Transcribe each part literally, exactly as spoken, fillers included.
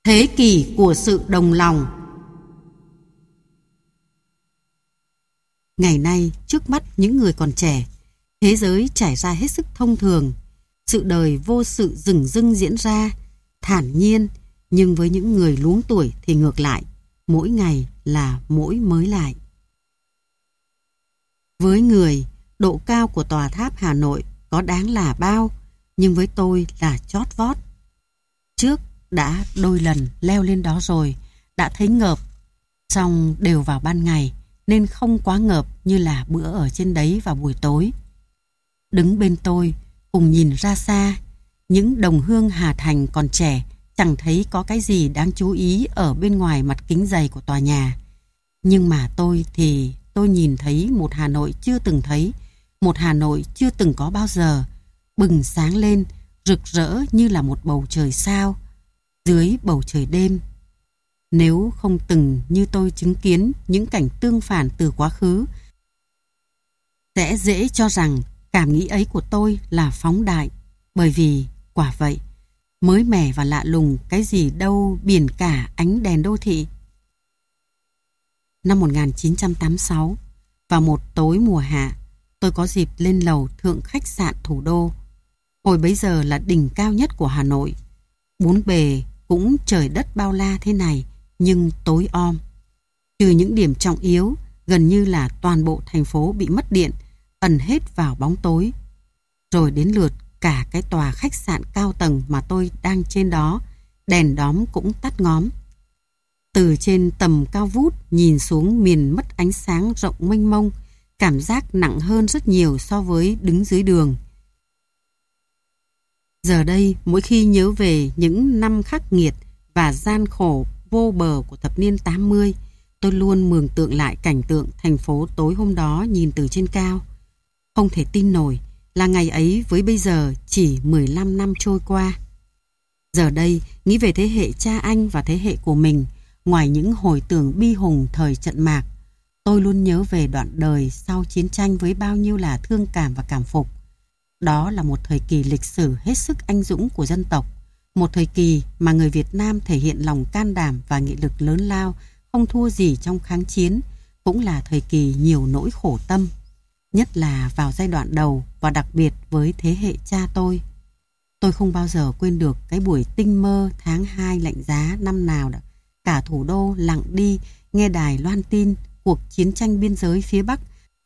Thế kỷ của sự đồng lòng. Ngày nay, trước mắt những người còn trẻ, thế giới trải ra hết sức thông thường. Sự đời vô sự dửng dưng diễn ra, thản nhiên, nhưng với những người luống tuổi thì ngược lại, mỗi ngày là mỗi mới lại. Với người, độ cao của tòa tháp Hà Nội có đáng là bao, nhưng với tôi là chót vót. Trước đã đôi lần leo lên đó rồi, đã thấy ngợp, song đều vào ban ngày nên không quá ngợp như là bữa ở trên đấy vào buổi tối. Đứng bên tôi, cùng nhìn ra xa, những đồng hương Hà Thành còn trẻ chẳng thấy có cái gì đáng chú ý ở bên ngoài mặt kính dày của tòa nhà. Nhưng mà tôi thì tôi nhìn thấy một Hà Nội chưa từng thấy, một Hà Nội chưa từng có bao giờ, bừng sáng lên, rực rỡ như là một bầu trời sao, dưới bầu trời đêm. Nếu không từng như tôi chứng kiến những cảnh tương phản từ quá khứ, sẽ dễ cho rằng cảm nghĩ ấy của tôi là phóng đại, bởi vì quả vậy, mới mẻ và lạ lùng cái gì đâu biển cả ánh đèn đô thị. Năm một nghìn chín trăm tám mươi sáu, vào một tối mùa hạ, tôi có dịp lên lầu thượng khách sạn Thủ Đô. Hồi bấy giờ là đỉnh cao nhất của Hà Nội. Bốn bề cũng trời đất bao la thế này, nhưng tối om. Trừ những điểm trọng yếu, gần như là toàn bộ thành phố bị mất điện, ẩn hết vào bóng tối. Rồi đến lượt cả cái tòa khách sạn cao tầng mà tôi đang trên đó, đèn đóm cũng tắt ngóm. Từ trên tầm cao vút nhìn xuống miền mất ánh sáng rộng mênh mông, cảm giác nặng hơn rất nhiều so với đứng dưới đường. Giờ đây, mỗi khi nhớ về những năm khắc nghiệt và gian khổ vô bờ của thập niên tám mươi, tôi luôn mường tượng lại cảnh tượng thành phố tối hôm đó nhìn từ trên cao. Không thể tin nổi là ngày ấy với bây giờ chỉ mười lăm năm trôi qua. Giờ đây, nghĩ về thế hệ cha anh và thế hệ của mình, ngoài những hồi tưởng bi hùng thời trận mạc, tôi luôn nhớ về đoạn đời sau chiến tranh với bao nhiêu là thương cảm và cảm phục. Đó là một thời kỳ lịch sử hết sức anh dũng của dân tộc, một thời kỳ mà người Việt Nam thể hiện lòng can đảm và nghị lực lớn lao, không thua gì trong kháng chiến, cũng là thời kỳ nhiều nỗi khổ tâm, nhất là vào giai đoạn đầu và đặc biệt với thế hệ cha tôi. Tôi không bao giờ quên được cái buổi tinh mơ tháng hai lạnh giá năm nào đó. Cả thủ đô lặng đi nghe đài loan tin cuộc chiến tranh biên giới phía Bắc.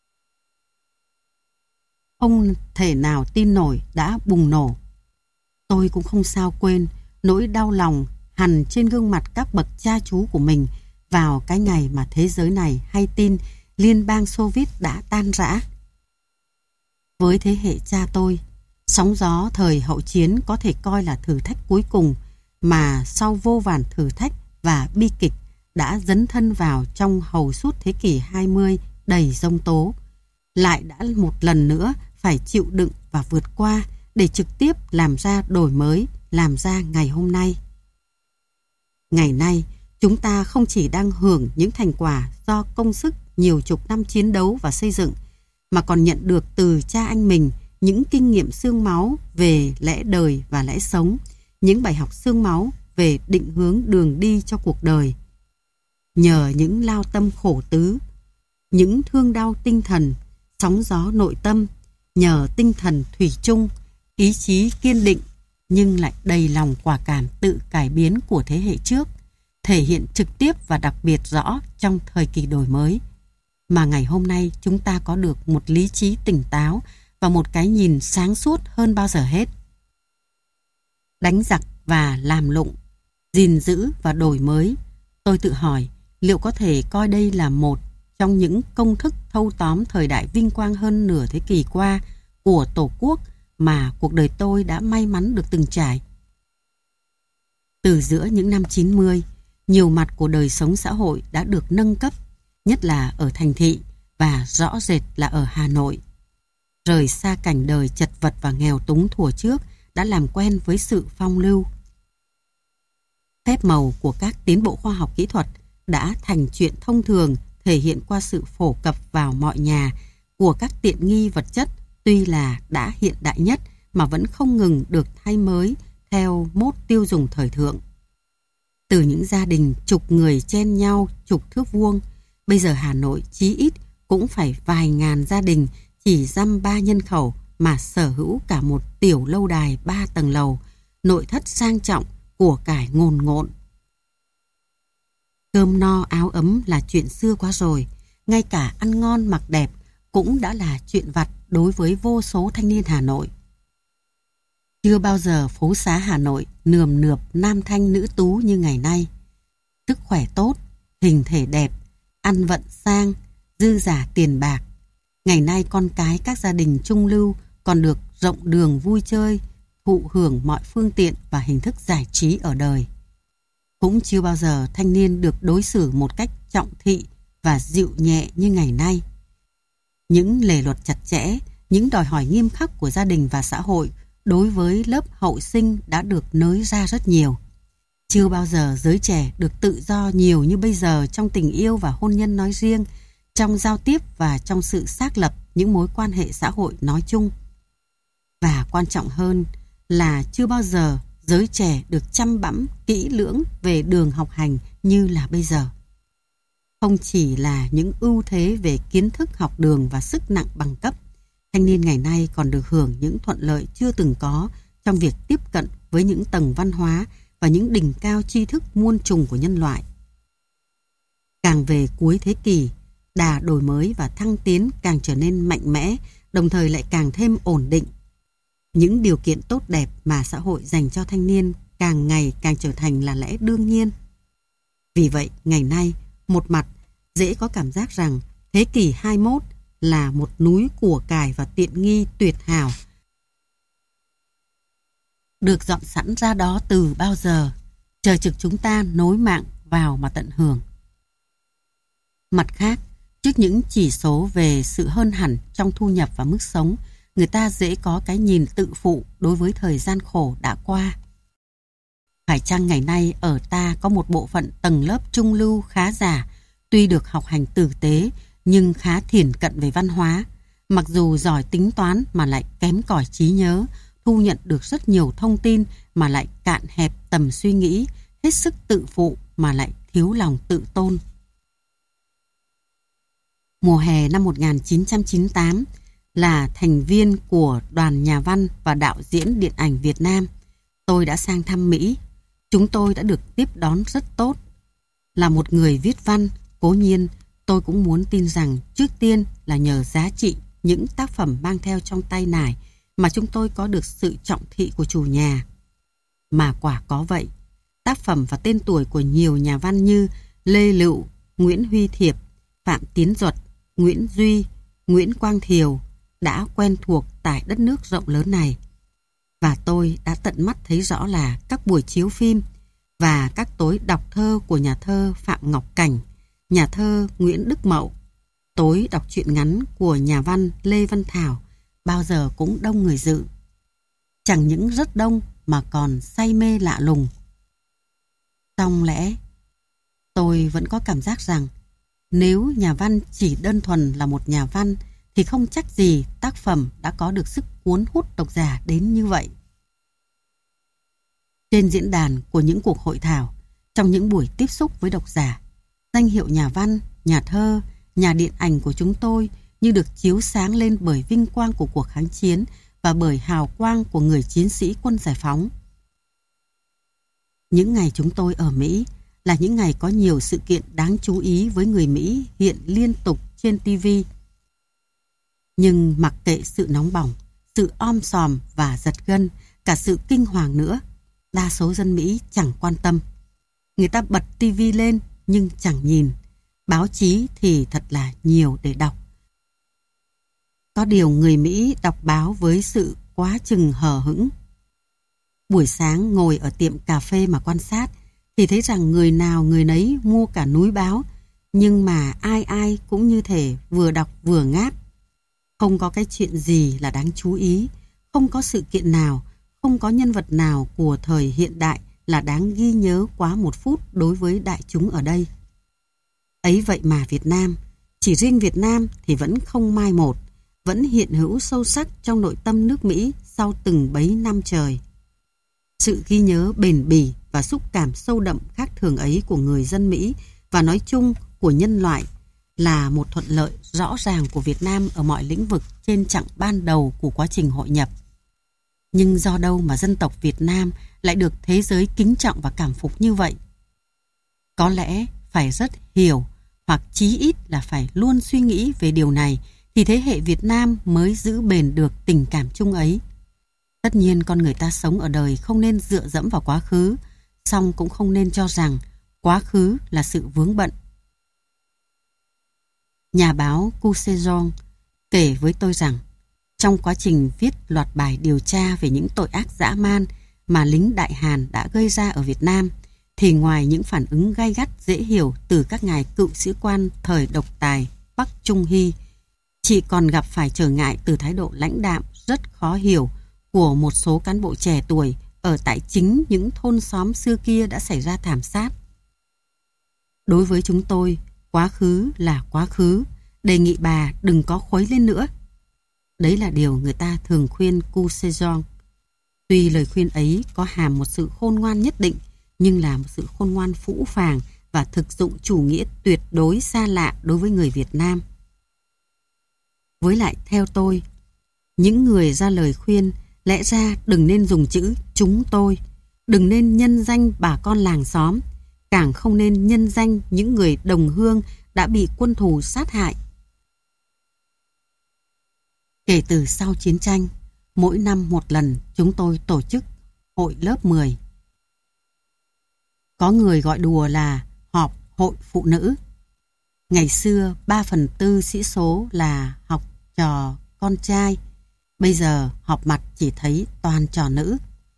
Không thể nào tin nổi đã bùng nổ. Tôi cũng không sao quên nỗi đau lòng hằn trên gương mặt các bậc cha chú của mình vào cái ngày mà thế giới này hay tin Liên bang Xô Viết đã tan rã. Với thế hệ cha tôi, sóng gió thời hậu chiến có thể coi là thử thách cuối cùng mà sau vô vàn thử thách và bi kịch đã dấn thân vào trong hầu suốt thế kỷ hai mươi đầy giông tố, lại đã một lần nữa phải chịu đựng và vượt qua để trực tiếp làm ra đổi mới, làm ra ngày hôm nay. Ngày nay, chúng ta không chỉ đang hưởng những thành quả do công sức nhiều chục năm chiến đấu và xây dựng, mà còn nhận được từ cha anh mình những kinh nghiệm xương máu về lẽ đời và lẽ sống, những bài học xương máu về định hướng đường đi cho cuộc đời. Nhờ những lao tâm khổ tứ, những thương đau tinh thần, sóng gió nội tâm, nhờ tinh thần thủy chung, ý chí kiên định nhưng lại đầy lòng quả cảm tự cải biến của thế hệ trước, thể hiện trực tiếp và đặc biệt rõ trong thời kỳ đổi mới, mà ngày hôm nay chúng ta có được một lý trí tỉnh táo và một cái nhìn sáng suốt hơn bao giờ hết. Đánh giặc và làm lụng, gìn giữ và đổi mới, tôi tự hỏi liệu có thể coi đây là một trong những công thức thâu tóm thời đại vinh quang hơn nửa thế kỷ qua của Tổ quốc mà cuộc đời tôi đã may mắn được từng trải. Từ giữa những năm chín mươi, nhiều mặt của đời sống xã hội đã được nâng cấp, nhất là ở thành thị và rõ rệt là ở Hà Nội. Rời xa cảnh đời chật vật và nghèo túng thuở trước đã làm quen với sự phong lưu. Phép màu của các tiến bộ khoa học kỹ thuật đã thành chuyện thông thường, thể hiện qua sự phổ cập vào mọi nhà của các tiện nghi vật chất tuy là đã hiện đại nhất mà vẫn không ngừng được thay mới theo mốt tiêu dùng thời thượng. Từ những gia đình chục người chen nhau chục thước vuông, bây giờ Hà Nội chí ít cũng phải vài ngàn gia đình chỉ dăm ba nhân khẩu mà sở hữu cả một tiểu lâu đài ba tầng lầu, nội thất sang trọng, của cải ngồn ngộn. Cơm no áo ấm là chuyện xưa quá rồi, ngay cả ăn ngon mặc đẹp cũng đã là chuyện vặt đối với vô số thanh niên Hà Nội. Chưa bao giờ phố xá Hà Nội nườm nượp nam thanh nữ tú như ngày nay. Sức khỏe tốt, hình thể đẹp, ăn vận sang, dư giả tiền bạc. Ngày nay con cái các gia đình trung lưu còn được rộng đường vui chơi, thụ hưởng mọi phương tiện và hình thức giải trí ở đời. Cũng chưa bao giờ thanh niên được đối xử một cách trọng thị và dịu nhẹ như ngày nay. Những lề luật chặt chẽ, những đòi hỏi nghiêm khắc của gia đình và xã hội đối với lớp hậu sinh đã được nới ra rất nhiều. Chưa bao giờ giới trẻ được tự do nhiều như bây giờ trong tình yêu và hôn nhân nói riêng, trong giao tiếp và trong sự xác lập những mối quan hệ xã hội nói chung. Và quan trọng hơn là chưa bao giờ giới trẻ được chăm bẵm kỹ lưỡng về đường học hành như là bây giờ. Không chỉ là những ưu thế về kiến thức học đường và sức nặng bằng cấp, thanh niên ngày nay còn được hưởng những thuận lợi chưa từng có trong việc tiếp cận với những tầng văn hóa và những đỉnh cao tri thức muôn trùng của nhân loại. Càng về cuối thế kỷ, đà đổi mới và thăng tiến càng trở nên mạnh mẽ, đồng thời lại càng thêm ổn định. Những điều kiện tốt đẹp mà xã hội dành cho thanh niên càng ngày càng trở thành là lẽ đương nhiên. Vì vậy, ngày nay, một mặt dễ có cảm giác rằng thế kỷ hai mươi mốt là một núi của cải và tiện nghi tuyệt hảo, được dọn sẵn ra đó từ bao giờ, chờ trực chúng ta nối mạng vào mà tận hưởng. Mặt khác, trước những chỉ số về sự hơn hẳn trong thu nhập và mức sống, người ta dễ có cái nhìn tự phụ đối với thời gian khổ đã qua. Phải chăng ngày nay ở ta có một bộ phận tầng lớp trung lưu khá giả, tuy được học hành tử tế nhưng khá thiển cận về văn hóa, mặc dù giỏi tính toán mà lại kém cỏi trí nhớ, thu nhận được rất nhiều thông tin mà lại cạn hẹp tầm suy nghĩ, hết sức tự phụ mà lại thiếu lòng tự tôn. Mùa hè năm một nghìn chín trăm chín mươi tám, là thành viên của Đoàn Nhà văn và Đạo diễn Điện ảnh Việt Nam, tôi đã sang thăm Mỹ. Chúng tôi đã được tiếp đón rất tốt. Là một người viết văn, cố nhiên tôi cũng muốn tin rằng trước tiên là nhờ giá trị những tác phẩm mang theo trong tay nải mà chúng tôi có được sự trọng thị của chủ nhà. Mà quả có vậy, tác phẩm và tên tuổi của nhiều nhà văn như Lê Lựu, Nguyễn Huy Thiệp, Phạm Tiến Duật, Nguyễn Duy, Nguyễn Quang Thiều đã quen thuộc tại đất nước rộng lớn này. Và tôi đã tận mắt thấy rõ là các buổi chiếu phim và các tối đọc thơ của nhà thơ Phạm Ngọc Cảnh, nhà thơ Nguyễn Đức Mậu, tối đọc truyện ngắn của nhà văn Lê Văn Thảo bao giờ cũng đông người dự. Chẳng những rất đông mà còn say mê lạ lùng. Song lẽ, tôi vẫn có cảm giác rằng nếu nhà văn chỉ đơn thuần là một nhà văn thì không chắc gì tác phẩm đã có được sức cuốn hút độc giả đến như vậy. Trên diễn đàn của những cuộc hội thảo, trong những buổi tiếp xúc với độc giả, danh hiệu nhà văn, nhà thơ, nhà điện ảnh của chúng tôi như được chiếu sáng lên bởi vinh quang của cuộc kháng chiến và bởi hào quang của người chiến sĩ quân giải phóng. Những ngày chúng tôi ở Mỹ là những ngày có nhiều sự kiện đáng chú ý với người Mỹ hiện liên tục trên ti vi. Nhưng mặc kệ sự nóng bỏng, sự om sòm và giật gân, cả sự kinh hoàng nữa, đa số dân Mỹ chẳng quan tâm. Người ta bật ti vi lên nhưng chẳng nhìn. Báo chí thì thật là nhiều để đọc. Có điều người Mỹ đọc báo với sự quá chừng hờ hững. Buổi sáng ngồi ở tiệm cà phê mà quan sát thì thấy rằng người nào người nấy mua cả núi báo, nhưng mà ai ai cũng như thể vừa đọc vừa ngáp. Không có cái chuyện gì là đáng chú ý, không có sự kiện nào, không có nhân vật nào của thời hiện đại là đáng ghi nhớ quá một phút đối với đại chúng ở đây. Ấy vậy mà Việt Nam, chỉ riêng Việt Nam thì vẫn không mai một, vẫn hiện hữu sâu sắc trong nội tâm nước Mỹ sau từng bấy năm trời. Sự ghi nhớ bền bỉ và xúc cảm sâu đậm khác thường ấy của người dân Mỹ và nói chung của nhân loại là một thuận lợi rõ ràng của Việt Nam ở mọi lĩnh vực trên chặng ban đầu của quá trình hội nhập. Nhưng do đâu mà dân tộc Việt Nam lại được thế giới kính trọng và cảm phục như vậy? Có lẽ phải rất hiểu, hoặc chí ít là phải luôn suy nghĩ về điều này, thì thế hệ Việt Nam mới giữ bền được tình cảm chung ấy. Tất nhiên con người ta sống ở đời không nên dựa dẫm vào quá khứ, song cũng không nên cho rằng quá khứ là sự vướng bận. Nhà báo Cu Sejong kể với tôi rằng, trong quá trình viết loạt bài điều tra về những tội ác dã man mà lính Đại Hàn đã gây ra ở Việt Nam, thì ngoài những phản ứng gay gắt dễ hiểu từ các ngài cựu sĩ quan thời độc tài Park Chung Hee, chị còn gặp phải trở ngại từ thái độ lãnh đạm rất khó hiểu của một số cán bộ trẻ tuổi ở tại chính những thôn xóm xưa kia đã xảy ra thảm sát. Đối với chúng tôi, quá khứ là quá khứ, đề nghị bà đừng có khuấy lên nữa. Đấy là điều người ta thường khuyên Cu Sejong. Tuy lời khuyên ấy có hàm một sự khôn ngoan nhất định, nhưng là một sự khôn ngoan phũ phàng và thực dụng chủ nghĩa tuyệt đối xa lạ đối với người Việt Nam. Với lại theo tôi, những người ra lời khuyên lẽ ra đừng nên dùng chữ chúng tôi, đừng nên nhân danh bà con làng xóm, càng không nên nhân danh những người đồng hương đã bị quân thù sát hại. Kể từ sau chiến tranh, mỗi năm một lần chúng tôi tổ chức hội lớp mười. Có người gọi đùa là họp hội phụ nữ. Ngày xưa ba phần tư sĩ số là học trò con trai, bây giờ họp mặt chỉ thấy toàn trò nữ.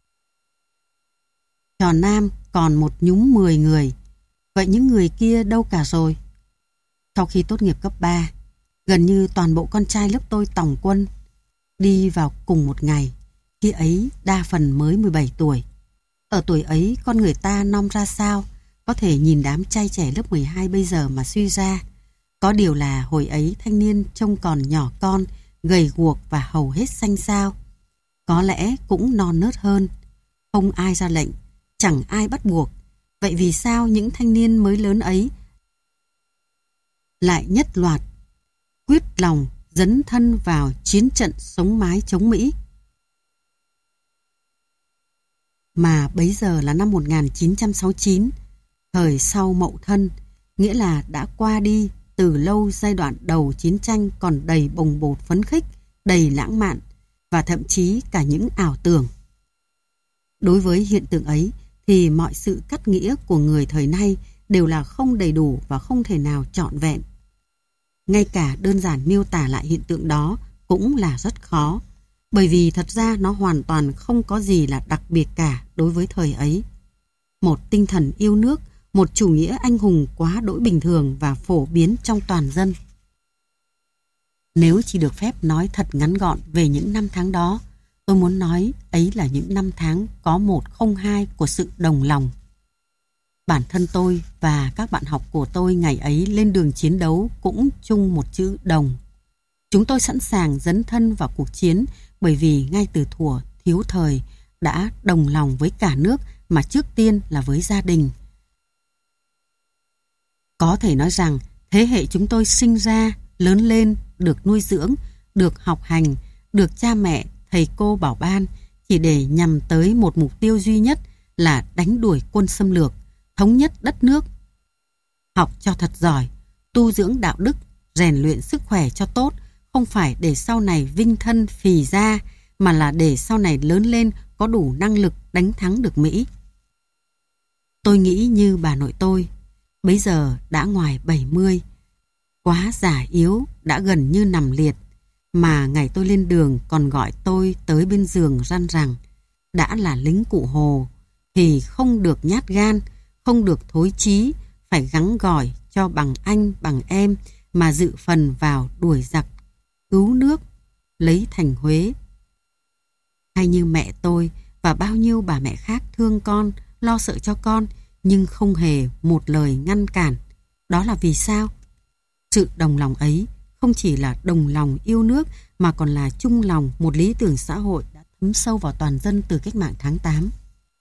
Trò nam còn một nhúm mười người, vậy những người kia đâu cả rồi? Sau khi tốt nghiệp cấp ba, gần như toàn bộ con trai lớp tôi tòng quân, đi vào cùng một ngày, khi ấy đa phần mới mười bảy tuổi. Ở tuổi ấy con người ta non ra sao, có thể nhìn đám trai trẻ lớp mười hai bây giờ mà suy ra. Có điều là hồi ấy thanh niên trông còn nhỏ con, gầy guộc và hầu hết xanh xao. Có lẽ cũng non nớt hơn. Không ai ra lệnh, chẳng ai bắt buộc. Vậy vì sao những thanh niên mới lớn ấy lại nhất loạt quyết lòng dấn thân vào chiến trận sống mái chống Mỹ? Mà bấy giờ là năm một nghìn chín trăm sáu mươi chín, thời sau Mậu Thân, nghĩa là đã qua đi từ lâu giai đoạn đầu chiến tranh còn đầy bồng bột phấn khích, đầy lãng mạn và thậm chí cả những ảo tưởng. Đối với hiện tượng ấy thì mọi sự cắt nghĩa của người thời nay đều là không đầy đủ và không thể nào trọn vẹn. Ngay cả đơn giản miêu tả lại hiện tượng đó cũng là rất khó, bởi vì thật ra nó hoàn toàn không có gì là đặc biệt cả đối với thời ấy. Một tinh thần yêu nước, một chủ nghĩa anh hùng quá đỗi bình thường và phổ biến trong toàn dân. Nếu chỉ được phép nói thật ngắn gọn về những năm tháng đó, tôi muốn nói ấy là những năm tháng có một không hai của sự đồng lòng. Bản thân tôi và các bạn học của tôi ngày ấy lên đường chiến đấu cũng chung một chữ đồng. Chúng tôi sẵn sàng dấn thân vào cuộc chiến bởi vì ngay từ thuở thiếu thời đã đồng lòng với cả nước mà trước tiên là với gia đình. Có thể nói rằng thế hệ chúng tôi sinh ra, lớn lên, được nuôi dưỡng, được học hành, được cha mẹ, thầy cô bảo ban chỉ để nhằm tới một mục tiêu duy nhất là đánh đuổi quân xâm lược, thống nhất đất nước. Học cho thật giỏi, tu dưỡng đạo đức, rèn luyện sức khỏe cho tốt, không phải để sau này vinh thân phì ra, mà là để sau này lớn lên có đủ năng lực đánh thắng được Mỹ. Tôi nghĩ như bà nội tôi, bấy giờ đã ngoài bảy mươi, quá già yếu, đã gần như nằm liệt, mà ngày tôi lên đường còn gọi tôi tới bên giường răn rằng đã là lính cụ Hồ thì không được nhát gan, không được thối chí, phải gắng gỏi cho bằng anh bằng em mà dự phần vào đuổi giặc, cứu nước, lấy thành Huế. Hay như mẹ tôi và bao nhiêu bà mẹ khác thương con, lo sợ cho con, nhưng không hề một lời ngăn cản. Đó là vì sao? Sự đồng lòng ấy không chỉ là đồng lòng yêu nước mà còn là chung lòng một lý tưởng xã hội đã thấm sâu vào toàn dân từ cách mạng tháng tám.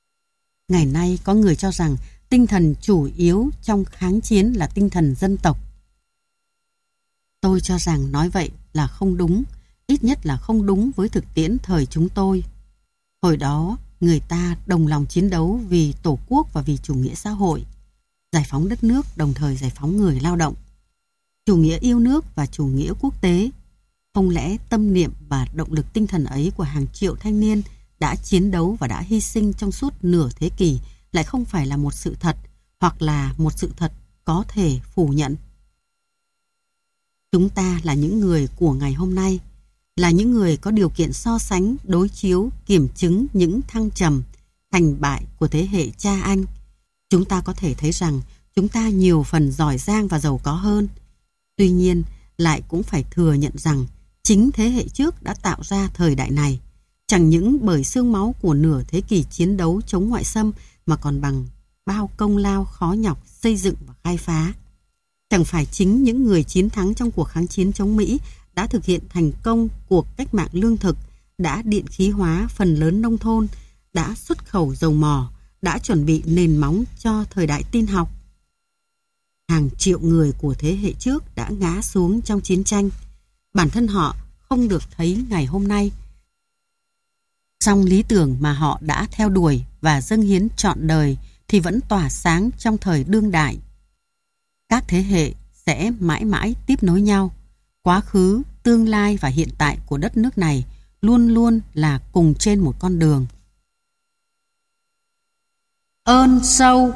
Ngày nay có người cho rằng tinh thần chủ yếu trong kháng chiến là tinh thần dân tộc. Tôi cho rằng nói vậy là không đúng, ít nhất là không đúng với thực tiễn thời chúng tôi. Hồi đó, người ta đồng lòng chiến đấu vì Tổ quốc và vì chủ nghĩa xã hội, giải phóng đất nước đồng thời giải phóng người lao động, chủ nghĩa yêu nước và chủ nghĩa quốc tế. Không lẽ tâm niệm và động lực tinh thần ấy của hàng triệu thanh niên đã chiến đấu và đã hy sinh trong suốt nửa thế kỷ lại không phải là một sự thật, hoặc là một sự thật có thể phủ nhận? Chúng ta là những người của ngày hôm nay, là những người có điều kiện so sánh, đối chiếu, kiểm chứng những thăng trầm, thành bại của thế hệ cha anh. Chúng ta có thể thấy rằng chúng ta nhiều phần giỏi giang và giàu có hơn. Tuy nhiên, lại cũng phải thừa nhận rằng chính thế hệ trước đã tạo ra thời đại này, chẳng những bởi xương máu của nửa thế kỷ chiến đấu chống ngoại xâm mà còn bằng bao công lao khó nhọc xây dựng và khai phá. Chẳng phải chính những người chiến thắng trong cuộc kháng chiến chống Mỹ đã thực hiện thành công cuộc cách mạng lương thực, đã điện khí hóa phần lớn nông thôn, đã xuất khẩu dầu mỏ, đã chuẩn bị nền móng cho thời đại tin học. Hàng triệu người của thế hệ trước đã ngã xuống trong chiến tranh. Bản thân họ không được thấy ngày hôm nay, song lý tưởng mà họ đã theo đuổi và dâng hiến trọn đời thì vẫn tỏa sáng trong thời đương đại. Các thế hệ sẽ mãi mãi tiếp nối nhau. Quá khứ, tương lai và hiện tại của đất nước này luôn luôn là cùng trên một con đường. Ơn sâu.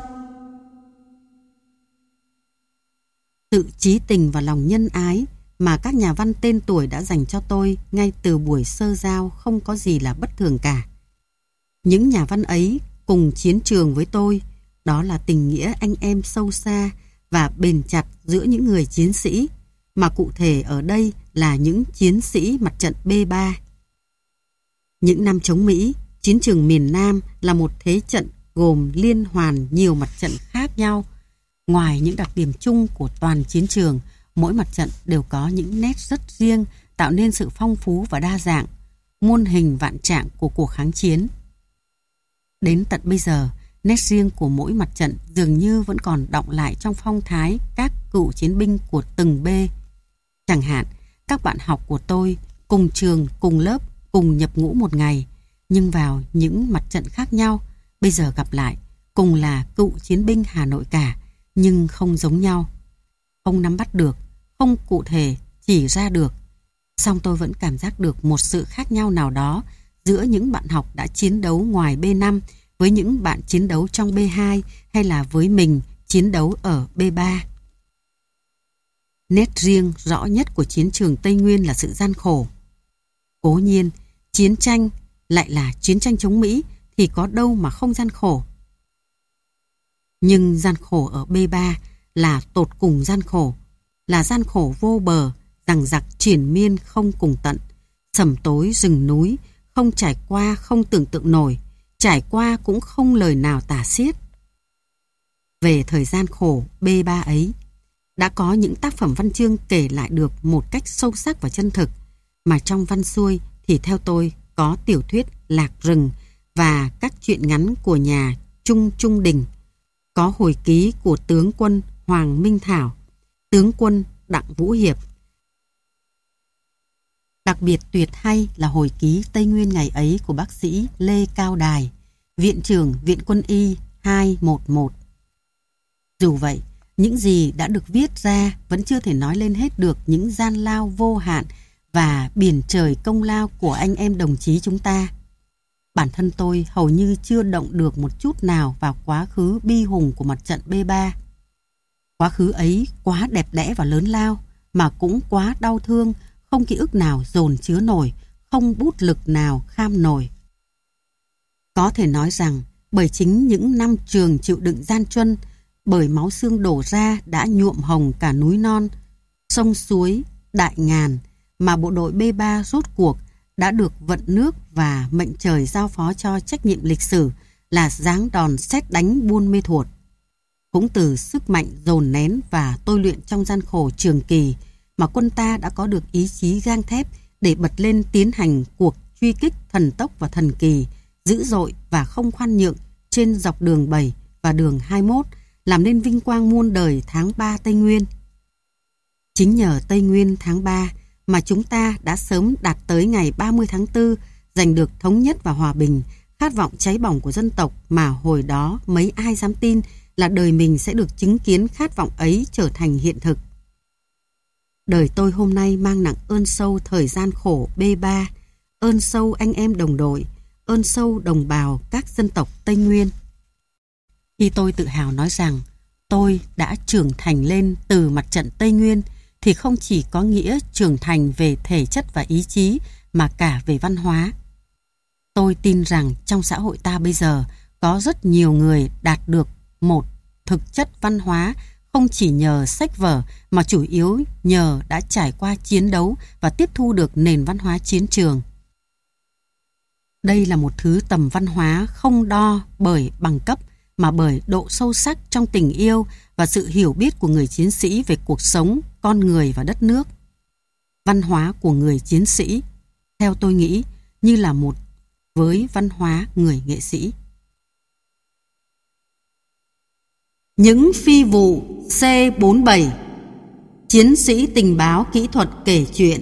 Sự chí tình và lòng nhân ái mà các nhà văn tên tuổi đã dành cho tôi ngay từ buổi sơ giao không có gì là bất thường cả. Những nhà văn ấy cùng chiến trường với tôi, đó là tình nghĩa anh em sâu xa và bền chặt giữa những người chiến sĩ, mà cụ thể ở đây là những chiến sĩ mặt trận B ba. Những năm chống Mỹ, chiến trường miền Nam là một thế trận gồm liên hoàn nhiều mặt trận khác nhau. Ngoài những đặc điểm chung của toàn chiến trường, mỗi mặt trận đều có những nét rất riêng, tạo nên sự phong phú và đa dạng, muôn hình vạn trạng của cuộc kháng chiến. Đến tận bây giờ, nét riêng của mỗi mặt trận dường như vẫn còn đọng lại trong phong thái các cựu chiến binh của từng B. Chẳng hạn, các bạn học của tôi cùng trường, cùng lớp, cùng nhập ngũ một ngày, nhưng vào những mặt trận khác nhau, bây giờ gặp lại, cùng là cựu chiến binh Hà Nội cả, nhưng không giống nhau. Không nắm bắt được, không cụ thể chỉ ra được. Song tôi vẫn cảm giác được một sự khác nhau nào đó giữa những bạn học đã chiến đấu ngoài B năm với những bạn chiến đấu trong B hai hay là với mình chiến đấu ở B ba. Nét riêng rõ nhất của chiến trường Tây Nguyên là sự gian khổ. Cố nhiên, chiến tranh lại là chiến tranh chống Mỹ thì có đâu mà không gian khổ. Nhưng gian khổ ở B ba là tột cùng gian khổ, là gian khổ vô bờ, dằng dặc triền miên không cùng tận, sầm tối rừng núi, không trải qua không tưởng tượng nổi, trải qua cũng không lời nào tả xiết. Về thời gian khổ B ba ấy, đã có những tác phẩm văn chương kể lại được một cách sâu sắc và chân thực, mà trong văn xuôi thì theo tôi có tiểu thuyết Lạc Rừng và các truyện ngắn của nhà Trung Trung Đình, có hồi ký của tướng quân Hoàng Minh Thảo, tướng quân Đặng Vũ Hiệp. Đặc biệt tuyệt hay là hồi ký Tây Nguyên ngày ấy của bác sĩ Lê Cao Đài, Viện trưởng Viện Quân y hai một một. Dù vậy, những gì đã được viết ra vẫn chưa thể nói lên hết được những gian lao vô hạn và biển trời công lao của anh em đồng chí chúng ta. Bản thân tôi hầu như chưa động được một chút nào vào quá khứ bi hùng của mặt trận B ba. Quá khứ ấy quá đẹp đẽ và lớn lao, mà cũng quá đau thương, không ký ức nào dồn chứa nổi, không bút lực nào kham nổi. Có thể nói rằng, bởi chính những năm trường chịu đựng gian truân, bởi máu xương đổ ra đã nhuộm hồng cả núi non, sông suối, đại ngàn, mà bộ đội B ba rốt cuộc đã được vận nước và mệnh trời giao phó cho trách nhiệm lịch sử là giáng đòn sét đánh Buôn Mê Thuột. Cũng từ sức mạnh dồn nén và tôi luyện trong gian khổ trường kỳ mà quân ta đã có được ý chí gang thép để bật lên tiến hành cuộc truy kích thần tốc và thần kỳ, dữ dội và không khoan nhượng trên dọc đường bảy và đường hai mươi mốt, làm nên vinh quang muôn đời tháng ba Tây Nguyên. Chính nhờ Tây Nguyên tháng ba mà chúng ta đã sớm đạt tới ngày ba mươi tháng tư, giành được thống nhất và hòa bình, khát vọng cháy bỏng của dân tộc mà hồi đó mấy ai dám tin là đời mình sẽ được chứng kiến khát vọng ấy trở thành hiện thực. Đời tôi hôm nay mang nặng ơn sâu thời gian khổ bê ba, ơn sâu anh em đồng đội, ơn sâu đồng bào các dân tộc Tây Nguyên. Khi tôi tự hào nói rằng tôi đã trưởng thành lên từ mặt trận Tây Nguyên thì không chỉ có nghĩa trưởng thành về thể chất và ý chí mà cả về văn hóa. Tôi tin rằng trong xã hội ta bây giờ có rất nhiều người đạt được một thực chất văn hóa không chỉ nhờ sách vở mà chủ yếu nhờ đã trải qua chiến đấu và tiếp thu được nền văn hóa chiến trường. Đây là một thứ tầm văn hóa không đo bởi bằng cấp mà bởi độ sâu sắc trong tình yêu và sự hiểu biết của người chiến sĩ về cuộc sống, con người và đất nước. Văn hóa của người chiến sĩ, theo tôi nghĩ, như là một với văn hóa người nghệ sĩ. Những phi vụ C bốn mươi bảy, chiến sĩ tình báo kỹ thuật kể chuyện.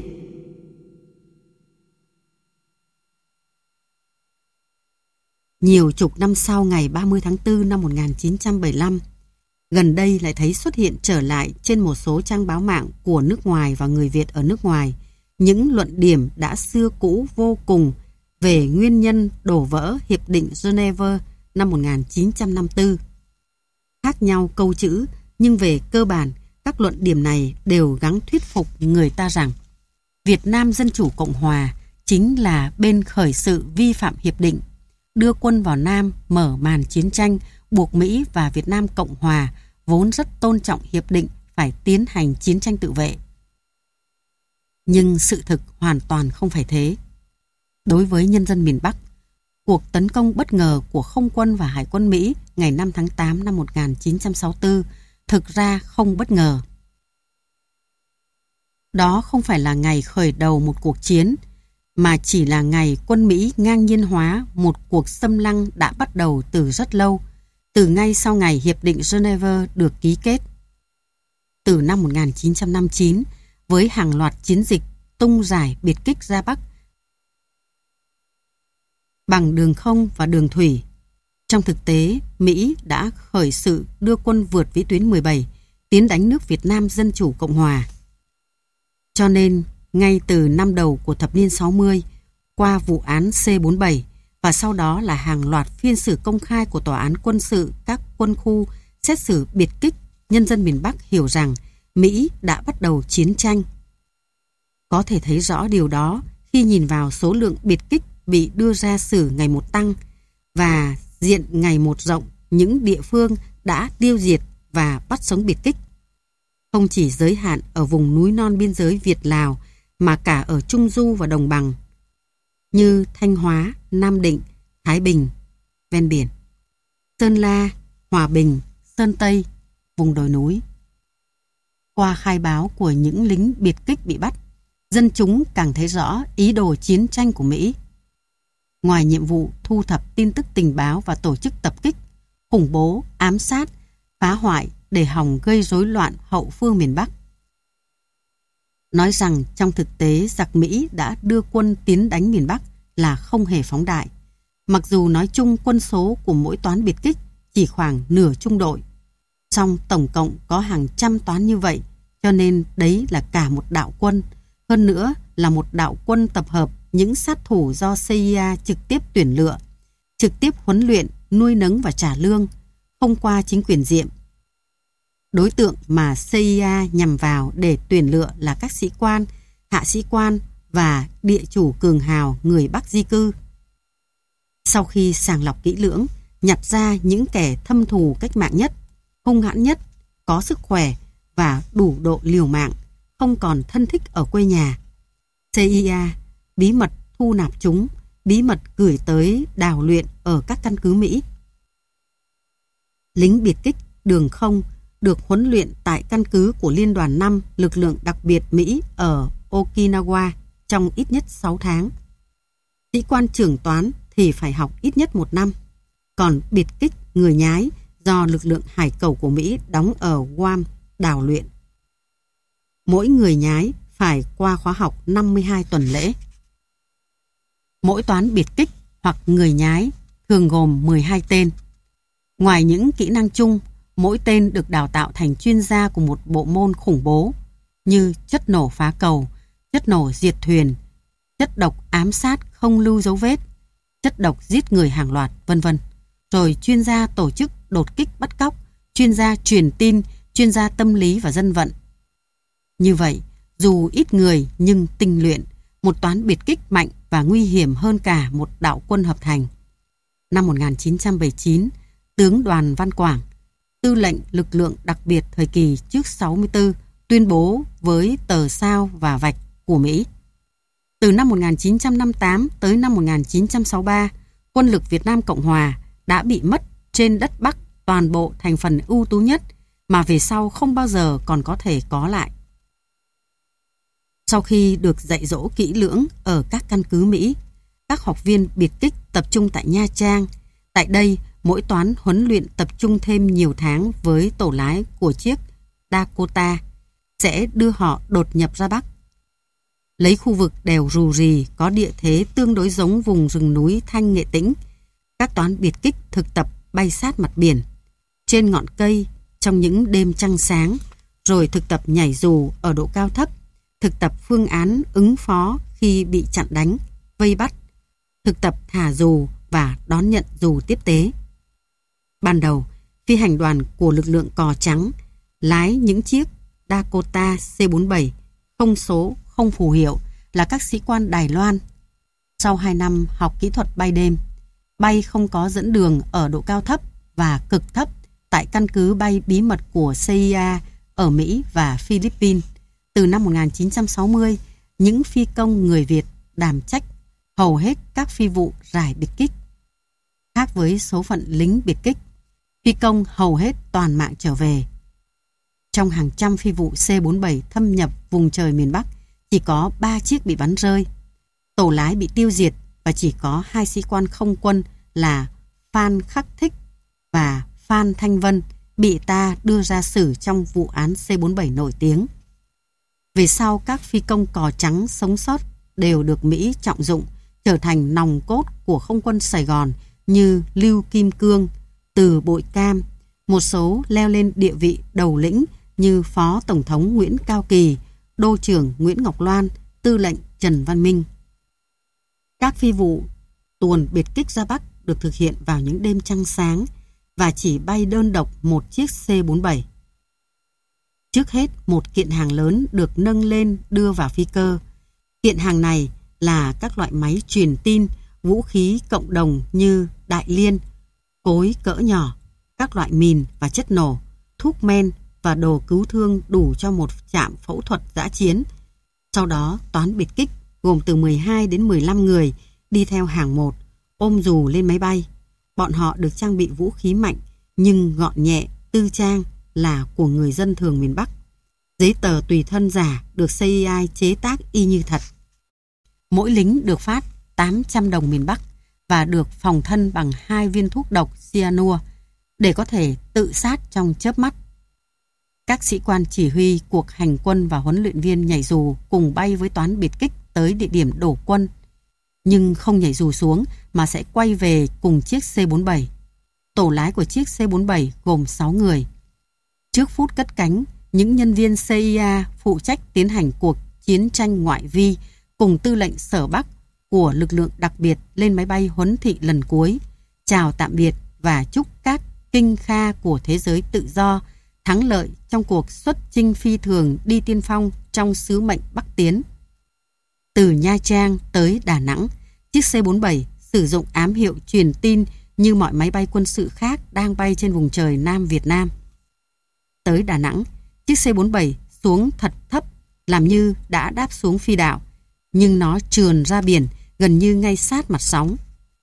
Nhiều chục năm sau ngày ba mươi tháng tư năm một nghìn chín trăm bảy mươi lăm, gần đây lại thấy xuất hiện trở lại trên một số trang báo mạng của nước ngoài và người Việt ở nước ngoài những luận điểm đã xưa cũ vô cùng về nguyên nhân đổ vỡ Hiệp định Geneva năm một nghìn chín trăm năm mươi tư. Khác nhau câu chữ, nhưng về cơ bản, các luận điểm này đều gắng thuyết phục người ta rằng Việt Nam Dân Chủ Cộng Hòa chính là bên khởi sự vi phạm hiệp định, đưa quân vào Nam mở màn chiến tranh, buộc Mỹ và Việt Nam Cộng Hòa vốn rất tôn trọng hiệp định phải tiến hành chiến tranh tự vệ. Nhưng sự thực hoàn toàn không phải thế. Đối với nhân dân miền Bắc, cuộc tấn công bất ngờ của không quân và hải quân Mỹ ngày năm tháng tám năm một nghìn chín trăm sáu mươi tư thực ra không bất ngờ. Đó không phải là ngày khởi đầu một cuộc chiến, mà chỉ là ngày quân Mỹ ngang nhiên hóa một cuộc xâm lăng đã bắt đầu từ rất lâu, từ ngay sau ngày Hiệp định Geneva được ký kết. Từ năm một nghìn chín trăm năm mươi chín, với hàng loạt chiến dịch tung giải biệt kích ra Bắc bằng đường không và đường thủy, trong thực tế, Mỹ đã khởi sự đưa quân vượt vĩ tuyến mười bảy, tiến đánh nước Việt Nam Dân Chủ Cộng Hòa. Cho nên, ngay từ năm đầu của thập niên sáu mươi, qua vụ án C bốn mươi bảy và sau đó là hàng loạt phiên xử công khai của tòa án quân sự các quân khu xét xử biệt kích, nhân dân miền Bắc hiểu rằng Mỹ đã bắt đầu chiến tranh. Có thể thấy rõ điều đó khi nhìn vào số lượng biệt kích bị đưa ra xử ngày một tăng và diện ngày một rộng những địa phương đã tiêu diệt và bắt sống biệt kích. Không chỉ giới hạn ở vùng núi non biên giới Việt-Lào mà cả ở Trung Du và Đồng bằng như Thanh Hóa, Nam Định, Thái Bình, ven biển, Sơn La, Hòa Bình, Sơn Tây, vùng đồi núi. Qua khai báo của những lính biệt kích bị bắt, dân chúng càng thấy rõ ý đồ chiến tranh của Mỹ. Ngoài nhiệm vụ thu thập tin tức tình báo và tổ chức tập kích, khủng bố, ám sát, phá hoại để hòng gây rối loạn hậu phương miền Bắc. Nói rằng trong thực tế giặc Mỹ đã đưa quân tiến đánh miền Bắc là không hề phóng đại. Mặc dù nói chung quân số của mỗi toán biệt kích chỉ khoảng nửa trung đội, song tổng cộng có hàng trăm toán như vậy, cho nên đấy là cả một đạo quân. Hơn nữa là một đạo quân tập hợp những sát thủ do xê i a trực tiếp tuyển lựa, trực tiếp huấn luyện, nuôi nấng và trả lương, không qua chính quyền diệm. Đối tượng mà xê i a nhằm vào để tuyển lựa là các sĩ quan, hạ sĩ quan và địa chủ cường hào người Bắc di cư. Sau khi sàng lọc kỹ lưỡng, nhặt ra những kẻ thâm thù cách mạng nhất, hung hãn nhất, có sức khỏe và đủ độ liều mạng, không còn thân thích ở quê nhà, xê i a bí mật thu nạp chúng, bí mật gửi tới đào luyện ở các căn cứ Mỹ. Lính biệt kích đường không được huấn luyện tại căn cứ của Liên đoàn năm lực lượng đặc biệt Mỹ ở Okinawa trong ít nhất sáu tháng. Sĩ quan trưởng toán thì phải học ít nhất một năm. Còn biệt kích Người Nhái do lực lượng hải cầu của Mỹ đóng ở Guam đào luyện. Mỗi người nhái phải qua khóa học năm mươi hai tuần lễ. Mỗi toán biệt kích hoặc người nhái thường gồm mười hai tên. Ngoài những kỹ năng chung, mỗi tên được đào tạo thành chuyên gia của một bộ môn khủng bố như chất nổ phá cầu, chất nổ diệt thuyền, chất độc ám sát không lưu dấu vết, chất độc giết người hàng loạt, vân vân. Rồi chuyên gia tổ chức đột kích bắt cóc, chuyên gia truyền tin, chuyên gia tâm lý và dân vận. Như vậy, dù ít người nhưng tinh luyện, một toán biệt kích mạnh và nguy hiểm hơn cả một đạo quân hợp thành. Năm một nghìn chín trăm bảy mươi chín, tướng Đoàn Văn Quảng, tư lệnh lực lượng đặc biệt thời kỳ trước sáu mươi tư, tuyên bố với tờ Sao và Vạch của Mỹ. Từ năm một nghìn chín trăm năm mươi tám tới năm một nghìn chín trăm sáu mươi ba, quân lực Việt Nam Cộng Hòa đã bị mất trên đất Bắc toàn bộ thành phần ưu tú nhất mà về sau không bao giờ còn có thể có lại. Sau khi được dạy dỗ kỹ lưỡng ở các căn cứ Mỹ, các học viên biệt kích tập trung tại Nha Trang. Tại đây, mỗi toán huấn luyện tập trung thêm nhiều tháng với tổ lái của chiếc Dakota sẽ đưa họ đột nhập ra Bắc. Lấy khu vực đèo Rù Rì có địa thế tương đối giống vùng rừng núi Thanh Nghệ Tĩnh, các toán biệt kích thực tập bay sát mặt biển, trên ngọn cây trong những đêm trăng sáng, rồi thực tập nhảy dù ở độ cao thấp, thực tập phương án ứng phó khi bị chặn đánh, vây bắt, thực tập thả dù và đón nhận dù tiếp tế. Ban đầu, phi hành đoàn của lực lượng cò trắng lái những chiếc Dakota C bốn mươi bảy không số, không phù hiệu là các sĩ quan Đài Loan. Sau hai năm học kỹ thuật bay đêm, bay không có dẫn đường ở độ cao thấp và cực thấp tại căn cứ bay bí mật của C I A ở Mỹ và Philippines. Từ năm một nghìn chín trăm sáu mươi, những phi công người Việt đảm trách hầu hết các phi vụ rải biệt kích. Khác với số phận lính biệt kích, phi công hầu hết toàn mạng trở về. Trong hàng trăm phi vụ C bốn mươi bảy thâm nhập vùng trời miền Bắc, chỉ có ba chiếc bị bắn rơi. Tổ lái bị tiêu diệt và chỉ có hai sĩ quan không quân là Phan Khắc Thích và Phan Thanh Vân bị ta đưa ra xử trong vụ án C bốn mươi bảy nổi tiếng. Về sau, các phi công cò trắng sống sót đều được Mỹ trọng dụng, trở thành nòng cốt của không quân Sài Gòn như Lưu Kim Cương, Từ Bội Cam, một số leo lên địa vị đầu lĩnh như Phó Tổng thống Nguyễn Cao Kỳ, Đô trưởng Nguyễn Ngọc Loan, Tư lệnh Trần Văn Minh. Các phi vụ tuồn biệt kích ra Bắc được thực hiện vào những đêm trăng sáng và chỉ bay đơn độc một chiếc C bốn mươi bảy. Trước hết, một kiện hàng lớn được nâng lên đưa vào phi cơ. Kiện hàng này là các loại máy truyền tin, vũ khí cộng đồng như đại liên, cối cỡ nhỏ, các loại mìn và chất nổ, thuốc men và đồ cứu thương đủ cho một trạm phẫu thuật dã chiến. Sau đó, toán biệt kích gồm từ mười hai đến mười lăm người đi theo hàng một, ôm dù lên máy bay. Bọn họ được trang bị vũ khí mạnh nhưng gọn nhẹ, tư trang là của người dân thường miền Bắc. Giấy tờ tùy thân giả được C I A chế tác y như thật. Mỗi lính được phát tám trăm đồng miền Bắc và được phòng thân bằng hai viên thuốc độc cyanua để có thể tự sát trong chớp mắt. Các sĩ quan chỉ huy cuộc hành quân và huấn luyện viên nhảy dù cùng bay với toán biệt kích tới địa điểm đổ quân, nhưng không nhảy dù xuống mà sẽ quay về cùng chiếc C bốn mươi bảy. Tổ lái của chiếc C bốn mươi bảy gồm sáu người. Trước phút cất cánh, những nhân viên C I A phụ trách tiến hành cuộc chiến tranh ngoại vi cùng tư lệnh Sở Bắc của lực lượng đặc biệt lên máy bay huấn thị lần cuối, chào tạm biệt và chúc các kinh kha của thế giới tự do thắng lợi trong cuộc xuất chinh phi thường đi tiên phong trong sứ mệnh Bắc tiến. Từ Nha Trang tới Đà Nẵng, chiếc C bốn mươi bảy sử dụng ám hiệu truyền tin như mọi máy bay quân sự khác đang bay trên vùng trời Nam Việt Nam. Tới Đà Nẵng, chiếc C bốn mươi bảy xuống thật thấp, làm như đã đáp xuống phi đạo, nhưng nó trườn ra biển gần như ngay sát mặt sóng.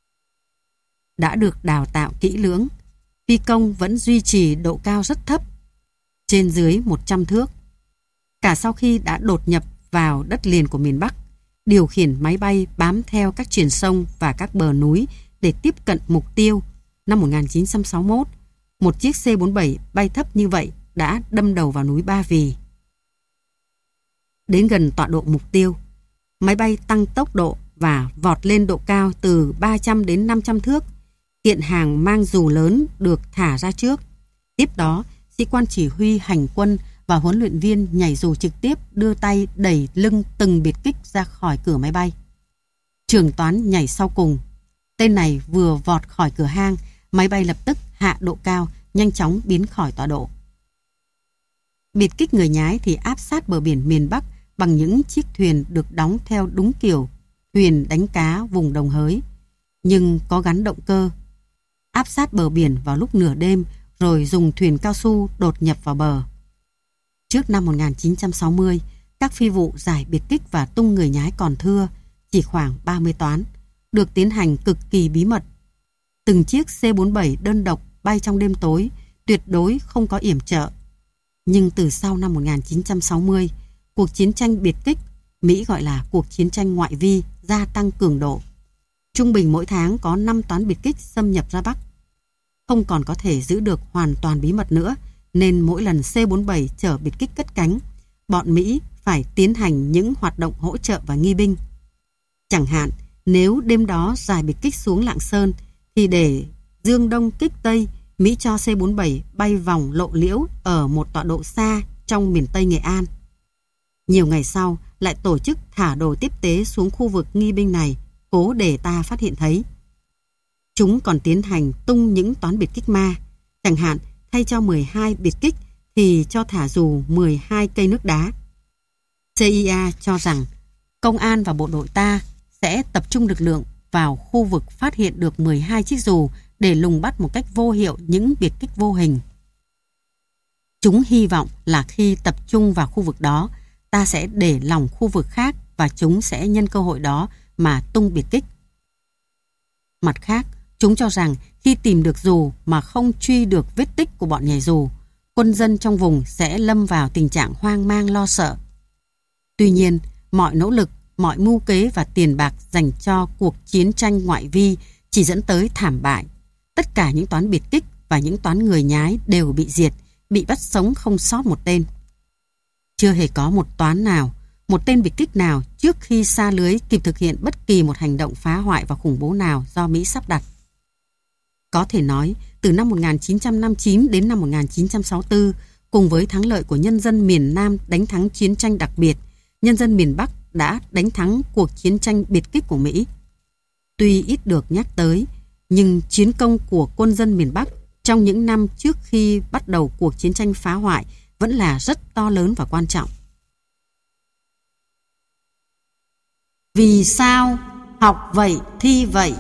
Đã được đào tạo kỹ lưỡng, phi công vẫn duy trì độ cao rất thấp, trên dưới một trăm thước. Cả sau khi đã đột nhập vào đất liền của miền Bắc, điều khiển máy bay bám theo các triền sông và các bờ núi để tiếp cận mục tiêu, năm một nghìn chín trăm sáu mươi mốt, một chiếc C bốn mươi bảy bay thấp như vậy đã đâm đầu vào núi Ba Vì. Đến gần tọa độ mục tiêu, máy bay tăng tốc độ và vọt lên độ cao từ ba trăm đến năm trăm thước. Kiện hàng mang dù lớn được thả ra trước. Tiếp đó, sĩ quan chỉ huy hành quân và huấn luyện viên nhảy dù trực tiếp đưa tay đẩy lưng từng biệt kích ra khỏi cửa máy bay. Trường toán nhảy sau cùng. Tên này vừa vọt khỏi cửa hang, máy bay lập tức hạ độ cao, nhanh chóng biến khỏi tọa độ. Biệt kích người nhái thì áp sát bờ biển miền Bắc bằng những chiếc thuyền được đóng theo đúng kiểu thuyền đánh cá vùng Đồng Hới, nhưng có gắn động cơ. Áp sát bờ biển vào lúc nửa đêm rồi dùng thuyền cao su đột nhập vào bờ. Trước năm một nghìn chín trăm sáu mươi, các phi vụ giải biệt kích và tung người nhái còn thưa, chỉ khoảng ba mươi toán, được tiến hành cực kỳ bí mật. Từng chiếc C bốn mươi bảy đơn độc bay trong đêm tối, tuyệt đối không có yểm trợ. Nhưng từ sau năm một nghìn chín trăm sáu mươi, cuộc chiến tranh biệt kích, Mỹ gọi là cuộc chiến tranh ngoại vi, gia tăng cường độ. Trung bình mỗi tháng có năm toán biệt kích xâm nhập ra Bắc. Không còn có thể giữ được hoàn toàn bí mật nữa, nên mỗi lần C bốn mươi bảy chở biệt kích cất cánh, bọn Mỹ phải tiến hành những hoạt động hỗ trợ và nghi binh. Chẳng hạn, nếu đêm đó giải biệt kích xuống Lạng Sơn, thì để dương đông kích tây, Mỹ cho C bốn mươi bảy bay vòng Lộ Liễu ở một tọa độ xa trong miền Tây Nghệ An. Nhiều ngày sau, lại tổ chức thả đồ tiếp tế xuống khu vực nghi binh này, cố để ta phát hiện thấy. Chúng còn tiến hành tung những toán biệt kích ma, chẳng hạn thay cho mười hai biệt kích thì cho thả dù mười hai cây nước đá. xê i a cho rằng công an và bộ đội ta sẽ tập trung lực lượng vào khu vực phát hiện được mười hai chiếc dù để lùng bắt một cách vô hiệu những biệt kích vô hình. Chúng hy vọng là khi tập trung vào khu vực đó, ta sẽ để lỏng khu vực khác và chúng sẽ nhân cơ hội đó mà tung biệt kích. Mặt khác, chúng cho rằng khi tìm được dù mà không truy được vết tích của bọn nhảy dù, quân dân trong vùng sẽ lâm vào tình trạng hoang mang lo sợ. Tuy nhiên, mọi nỗ lực, mọi mưu kế và tiền bạc dành cho cuộc chiến tranh ngoại vi chỉ dẫn tới thảm bại. Tất cả những toán biệt kích và những toán người nhái đều bị diệt, bị bắt sống không sót một tên. Chưa hề có một toán nào, một tên biệt kích nào trước khi sa lưới kịp thực hiện bất kỳ một hành động phá hoại và khủng bố nào do Mỹ sắp đặt. Có thể nói, từ năm một nghìn chín trăm năm mươi chín đến năm một nghìn chín trăm sáu mươi tư, cùng với thắng lợi của nhân dân miền Nam đánh thắng chiến tranh đặc biệt, nhân dân miền Bắc đã đánh thắng cuộc chiến tranh biệt kích của Mỹ. Tuy ít được nhắc tới, nhưng chiến công của quân dân miền Bắc trong những năm trước khi bắt đầu cuộc chiến tranh phá hoại vẫn là rất to lớn và quan trọng. Vì sao học vậy thi vậy?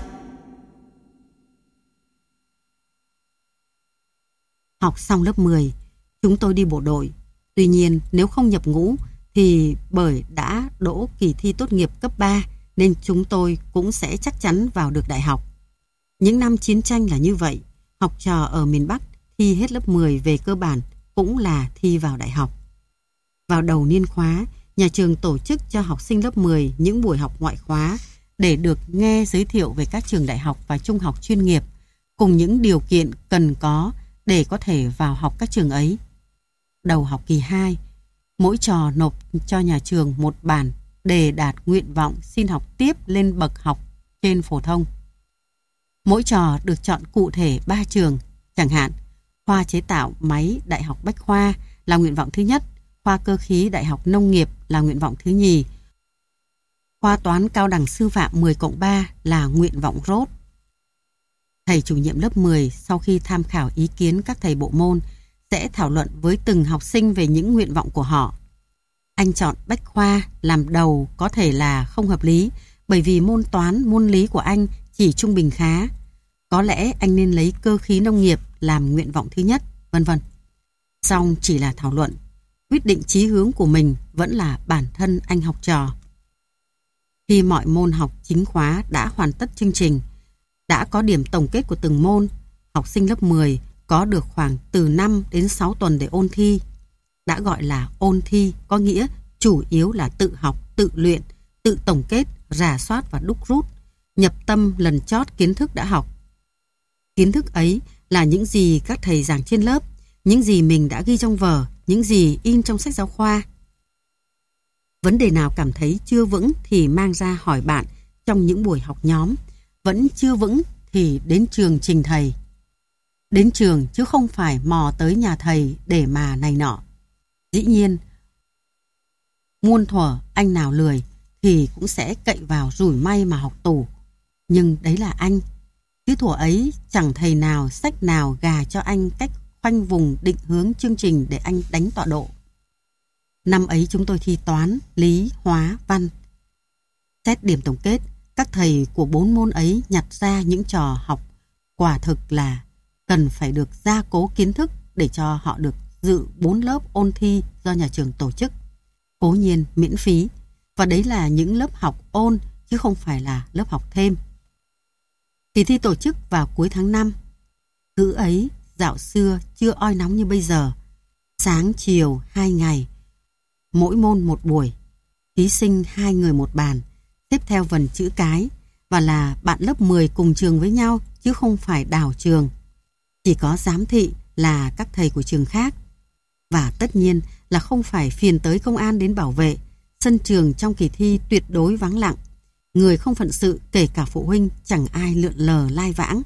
Học xong lớp mười, chúng tôi đi bộ đội. Tuy nhiên, nếu không nhập ngũ thì bởi đã đỗ kỳ thi tốt nghiệp cấp ba nên chúng tôi cũng sẽ chắc chắn vào được đại học. Những năm chiến tranh là như vậy, học trò ở miền Bắc thi hết lớp mười về cơ bản cũng là thi vào đại học. Vào đầu niên khóa, nhà trường tổ chức cho học sinh lớp mười những buổi học ngoại khóa để được nghe giới thiệu về các trường đại học và trung học chuyên nghiệp cùng những điều kiện cần có để có thể vào học các trường ấy. Đầu học kỳ hai, mỗi trò nộp cho nhà trường một bản đề đạt nguyện vọng xin học tiếp lên bậc học trên phổ thông. Mỗi trò được chọn cụ thể ba trường, chẳng hạn khoa chế tạo máy Đại học Bách Khoa là nguyện vọng thứ nhất, khoa cơ khí Đại học Nông nghiệp là nguyện vọng thứ nhì, khoa toán cao đẳng sư phạm mười cộng ba là nguyện vọng rốt. Thầy chủ nhiệm lớp mười sau khi tham khảo ý kiến các thầy bộ môn sẽ thảo luận với từng học sinh về những nguyện vọng của họ. Anh chọn Bách Khoa làm đầu có thể là không hợp lý, bởi vì môn toán, môn lý của anh chỉ trung bình khá. Có lẽ anh nên lấy cơ khí nông nghiệp làm nguyện vọng thứ nhất, vân vân. Song chỉ là thảo luận, quyết định chí hướng của mình vẫn là bản thân anh học trò. Khi mọi môn học chính khóa đã hoàn tất chương trình, đã có điểm tổng kết của từng môn, học sinh lớp mười có được khoảng từ năm đến sáu tuần để ôn thi. Đã gọi là ôn thi có nghĩa chủ yếu là tự học, tự luyện, tự tổng kết, rà soát và đúc rút, nhập tâm lần chót kiến thức đã học. Kiến thức ấy là những gì các thầy giảng trên lớp, những gì mình đã ghi trong vở, những gì in trong sách giáo khoa. Vấn đề nào cảm thấy chưa vững thì mang ra hỏi bạn trong những buổi học nhóm. Vẫn chưa vững thì đến trường trình thầy. Đến trường chứ không phải mò tới nhà thầy để mà này nọ. Dĩ nhiên, muôn thuở anh nào lười thì cũng sẽ cậy vào rủi may mà học tủ. Nhưng đấy là anh. Chứ thuở ấy chẳng thầy nào, sách nào gà cho anh cách khoanh vùng định hướng chương trình để anh đánh tọa độ. Năm ấy chúng tôi thi toán, lý, hóa, văn. Xét điểm tổng kết, các thầy của bốn môn ấy nhặt ra những trò học quả thực là cần phải được gia cố kiến thức để cho họ được dự bốn lớp ôn thi do nhà trường tổ chức. Cố nhiên miễn phí, và đấy là những lớp học ôn chứ không phải là lớp học thêm. Kỳ thi tổ chức vào cuối tháng năm. Cữ ấy, dạo xưa chưa oi nóng như bây giờ. Sáng chiều hai ngày, mỗi môn một buổi, thí sinh hai người một bàn, xếp theo vần chữ cái, và là bạn lớp mười cùng trường với nhau chứ không phải đảo trường. Chỉ có giám thị là các thầy của trường khác. Và tất nhiên là không phải phiền tới công an đến bảo vệ. Sân trường trong kỳ thi tuyệt đối vắng lặng. Người không phận sự kể cả phụ huynh chẳng ai lượn lờ lai vãng.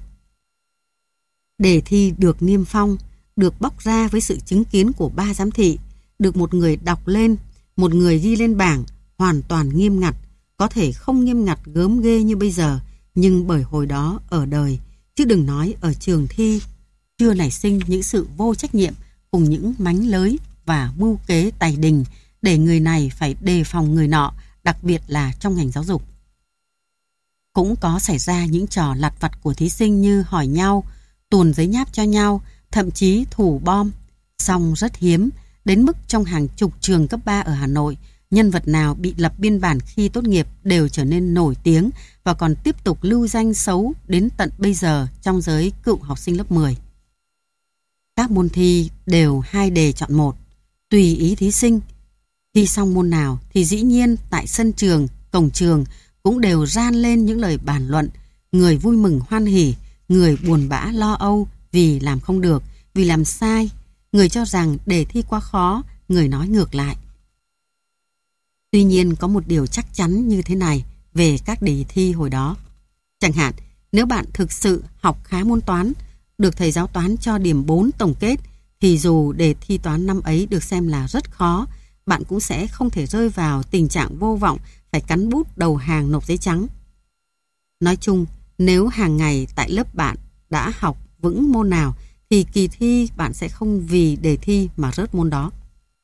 Đề thi được niêm phong, được bóc ra với sự chứng kiến của ba giám thị, được một người đọc lên, một người ghi lên bảng, hoàn toàn nghiêm ngặt. Có thể không nghiêm ngặt gớm ghê như bây giờ, nhưng bởi hồi đó ở đời, chứ đừng nói ở trường thi, chưa nảy sinh những sự vô trách nhiệm cùng những mánh lới và mưu kế tài đình để người này phải đề phòng người nọ, đặc biệt là trong ngành giáo dục. Cũng có xảy ra những trò lặt vặt của thí sinh như hỏi nhau, tuồn giấy nháp cho nhau, thậm chí thủ bom. Song rất hiếm, đến mức trong hàng chục trường cấp ba ở Hà Nội, nhân vật nào bị lập biên bản khi tốt nghiệp đều trở nên nổi tiếng và còn tiếp tục lưu danh xấu đến tận bây giờ trong giới cựu học sinh lớp mười. Các môn thi đều hai đề chọn một, tùy ý thí sinh. Thi xong môn nào thì dĩ nhiên tại sân trường, cổng trường cũng đều ran lên những lời bàn luận, người vui mừng hoan hỉ, người buồn bã lo âu vì làm không được, vì làm sai, người cho rằng đề thi quá khó, người nói ngược lại. Tuy nhiên có một điều chắc chắn như thế này về các đề thi hồi đó. Chẳng hạn, nếu bạn thực sự học khá môn toán, được thầy giáo toán cho điểm bốn tổng kết, thì dù đề thi toán năm ấy được xem là rất khó, bạn cũng sẽ không thể rơi vào tình trạng vô vọng phải cắn bút đầu hàng nộp giấy trắng. Nói chung, nếu hàng ngày tại lớp bạn đã học vững môn nào, thì kỳ thi bạn sẽ không vì đề thi mà rớt môn đó.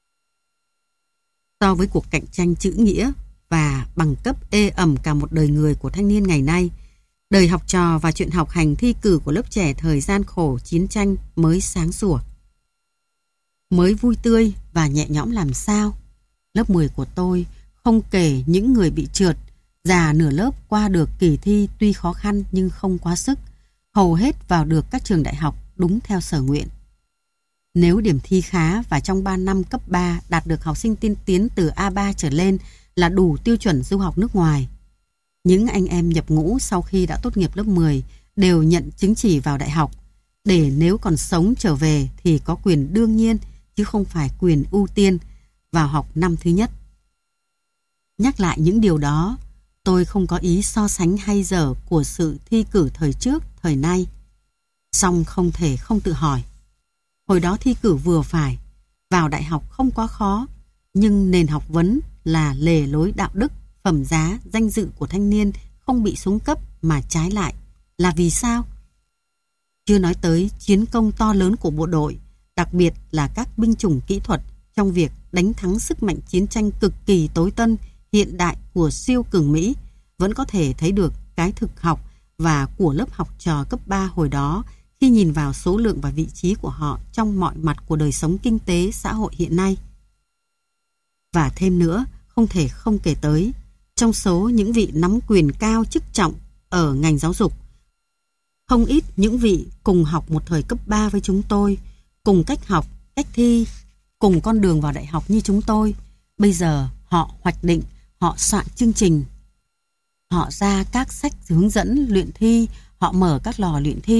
So với cuộc cạnh tranh chữ nghĩa và bằng cấp ê ẩm cả một đời người của thanh niên ngày nay, đời học trò và chuyện học hành thi cử của lớp trẻ thời gian khổ chiến tranh mới sáng sủa, mới vui tươi và nhẹ nhõm làm sao. Lớp mười của tôi, không kể những người bị trượt, già nửa lớp qua được kỳ thi tuy khó khăn nhưng không quá sức, hầu hết vào được các trường đại học đúng theo sở nguyện. Nếu điểm thi khá và trong ba năm cấp ba đạt được học sinh tiên tiến từ A ba trở lên là đủ tiêu chuẩn du học nước ngoài. Những anh em nhập ngũ sau khi đã tốt nghiệp lớp mười đều nhận chứng chỉ vào đại học, để nếu còn sống trở về thì có quyền đương nhiên chứ không phải quyền ưu tiên vào học năm thứ nhất. Nhắc lại những điều đó, tôi không có ý so sánh hay dở của sự thi cử thời trước, thời nay. Song không thể không tự hỏi. Hồi đó thi cử vừa phải, vào đại học không quá khó, nhưng nền học vấn là lề lối đạo đức, phẩm giá, danh dự của thanh niên không bị xuống cấp mà trái lại. Là vì sao? Chưa nói tới chiến công to lớn của bộ đội, đặc biệt là các binh chủng kỹ thuật trong việc đánh thắng sức mạnh chiến tranh cực kỳ tối tân, hiện đại của siêu cường Mỹ, vẫn có thể thấy được cái thực học và của lớp học trò cấp ba hồi đó khi nhìn vào số lượng và vị trí của họ trong mọi mặt của đời sống kinh tế xã hội hiện nay. Và thêm nữa, không thể không kể tới, trong số những vị nắm quyền cao chức trọng ở ngành giáo dục, không ít những vị cùng học một thời cấp ba với chúng tôi, cùng cách học, cách thi, cùng con đường vào đại học như chúng tôi. Bây giờ họ hoạch định, họ soạn chương trình, họ ra các sách hướng dẫn luyện thi, họ mở các lò luyện thi,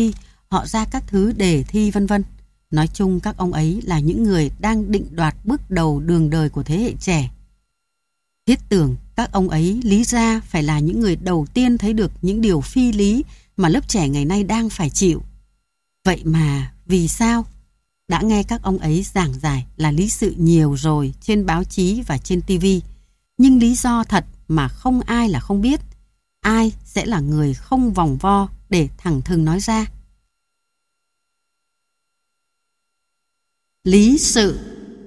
họ ra các thứ đề thi vân vân. Nói chung các ông ấy là những người đang định đoạt bước đầu đường đời của thế hệ trẻ. Thiết tưởng các ông ấy lý ra phải là những người đầu tiên thấy được những điều phi lý mà lớp trẻ ngày nay đang phải chịu. Vậy mà vì sao? Đã nghe các ông ấy giảng giải là lý sự nhiều rồi trên báo chí và trên tivi, nhưng lý do thật mà không ai là không biết. Ai sẽ là người không vòng vo để thẳng thừng nói ra? Lý sự.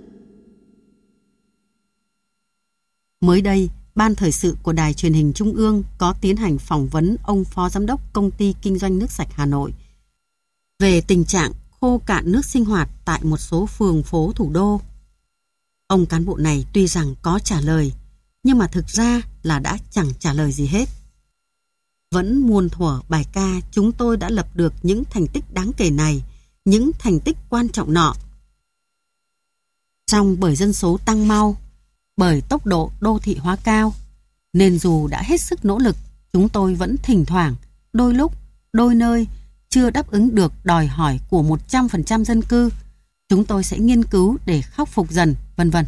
Mới đây, Ban Thời sự của Đài Truyền hình Trung ương có tiến hành phỏng vấn ông Phó Giám đốc Công ty Kinh doanh Nước sạch Hà Nội về tình trạng khô cạn nước sinh hoạt tại một số phường phố thủ đô. Ông cán bộ này tuy rằng có trả lời, nhưng mà thực ra là đã chẳng trả lời gì hết. Vẫn muôn thuở bài ca chúng tôi đã lập được những thành tích đáng kể này, những thành tích quan trọng nọ. Trong bởi dân số tăng mau, bởi tốc độ đô thị hóa cao, nên dù đã hết sức nỗ lực, chúng tôi vẫn thỉnh thoảng, đôi lúc, đôi nơi chưa đáp ứng được đòi hỏi của một trăm phần trăm dân cư. Chúng tôi sẽ nghiên cứu để khắc phục dần, vân vân.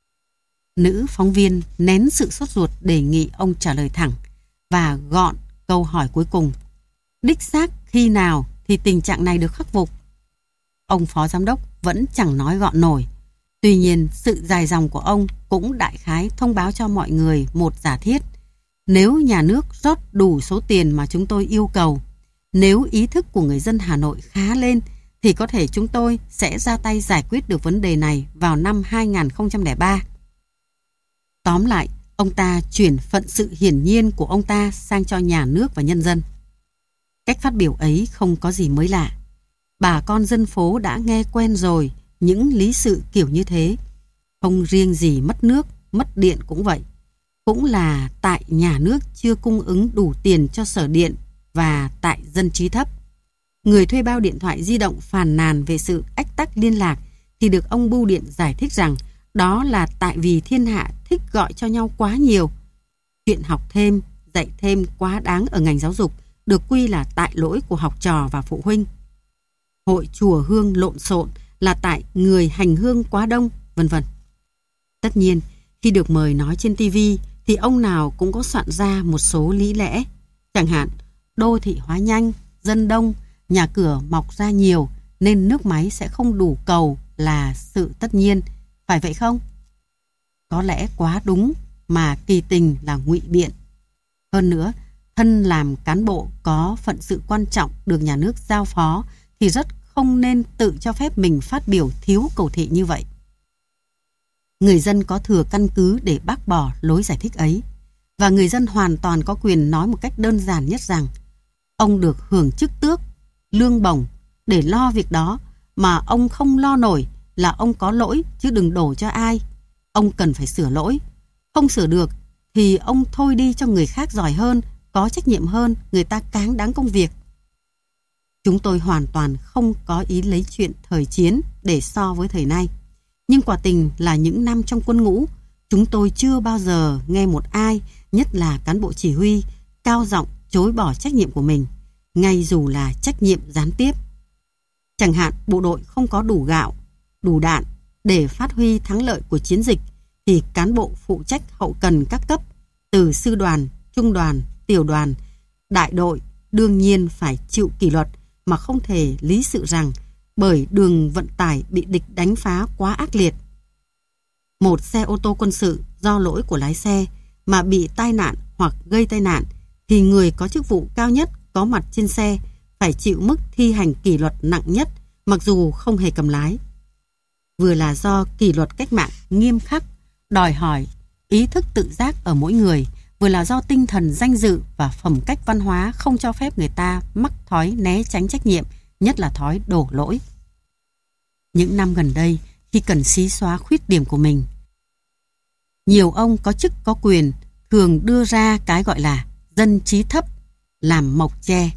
Nữ phóng viên nén sự sốt ruột đề nghị ông trả lời thẳng và gọn câu hỏi cuối cùng. Đích xác khi nào thì tình trạng này được khắc phục? Ông Phó Giám đốc vẫn chẳng nói gọn nổi. Tuy nhiên, sự dài dòng của ông cũng đại khái thông báo cho mọi người một giả thiết. Nếu nhà nước rót đủ số tiền mà chúng tôi yêu cầu, nếu ý thức của người dân Hà Nội khá lên, thì có thể chúng tôi sẽ ra tay giải quyết được vấn đề này vào năm hai nghìn không trăm lẻ ba. Tóm lại, ông ta chuyển phận sự hiển nhiên của ông ta sang cho nhà nước và nhân dân. Cách phát biểu ấy không có gì mới lạ. Bà con dân phố đã nghe quen rồi những lý sự kiểu như thế. Không riêng gì mất nước, mất điện cũng vậy. Cũng là tại nhà nước chưa cung ứng đủ tiền cho sở điện và tại dân trí thấp. Người thuê bao điện thoại di động phàn nàn về sự ách tắc liên lạc thì được ông bưu điện giải thích rằng đó là tại vì thiên hạ thích gọi cho nhau quá nhiều. Chuyện học thêm, dạy thêm quá đáng ở ngành giáo dục được quy là tại lỗi của học trò và phụ huynh. Hội chùa hương lộn xộn là tại người hành hương quá đông, vân vân. Tất nhiên, khi được mời nói trên tivi thì ông nào cũng có soạn ra một số lý lẽ. Chẳng hạn, đô thị hóa nhanh, dân đông, nhà cửa mọc ra nhiều nên nước máy sẽ không đủ cầu là sự tất nhiên. Phải vậy không? Có lẽ quá đúng mà kỳ tình là ngụy biện. Hơn nữa, thân làm cán bộ có phận sự quan trọng được nhà nước giao phó thì rất không nên tự cho phép mình phát biểu thiếu cầu thị như vậy. Người dân có thừa căn cứ để bác bỏ lối giải thích ấy, và người dân hoàn toàn có quyền nói một cách đơn giản nhất rằng ông được hưởng chức tước, lương bổng để lo việc đó, mà ông không lo nổi là ông có lỗi chứ đừng đổ cho ai. Ông cần phải sửa lỗi. Không sửa được thì ông thôi đi cho người khác giỏi hơn, có trách nhiệm hơn, người ta cáng đáng công việc. Chúng tôi hoàn toàn không có ý lấy chuyện thời chiến để so với thời nay. Nhưng quả tình là những năm trong quân ngũ, chúng tôi chưa bao giờ nghe một ai, nhất là cán bộ chỉ huy, cao giọng chối bỏ trách nhiệm của mình, ngay dù là trách nhiệm gián tiếp. Chẳng hạn bộ đội không có đủ gạo, đủ đạn để phát huy thắng lợi của chiến dịch, thì cán bộ phụ trách hậu cần các cấp, từ sư đoàn, trung đoàn, tiểu đoàn, đại đội, đương nhiên phải chịu kỷ luật, mà không thể lý sự rằng bởi đường vận tải bị địch đánh phá quá ác liệt. Một xe ô tô quân sự do lỗi của lái xe mà bị tai nạn hoặc gây tai nạn thì người có chức vụ cao nhất có mặt trên xe phải chịu mức thi hành kỷ luật nặng nhất mặc dù không hề cầm lái. Vừa là do kỷ luật cách mạng nghiêm khắc, đòi hỏi ý thức tự giác ở mỗi người, vừa là do tinh thần danh dự và phẩm cách văn hóa không cho phép người ta mắc thói né tránh trách nhiệm, nhất là thói đổ lỗi. Những năm gần đây, khi cần xí xóa khuyết điểm của mình, nhiều ông có chức có quyền thường đưa ra cái gọi là dân trí thấp làm mộc che.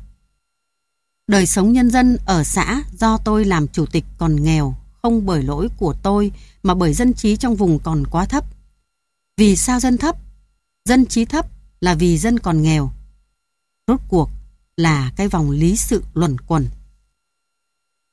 Đời sống nhân dân ở xã do tôi làm chủ tịch còn nghèo, không bởi lỗi của tôi mà bởi dân trí trong vùng còn quá thấp. Vì sao dân thấp? Dân trí thấp là vì dân còn nghèo. Rốt cuộc là cái vòng lý sự luẩn quẩn.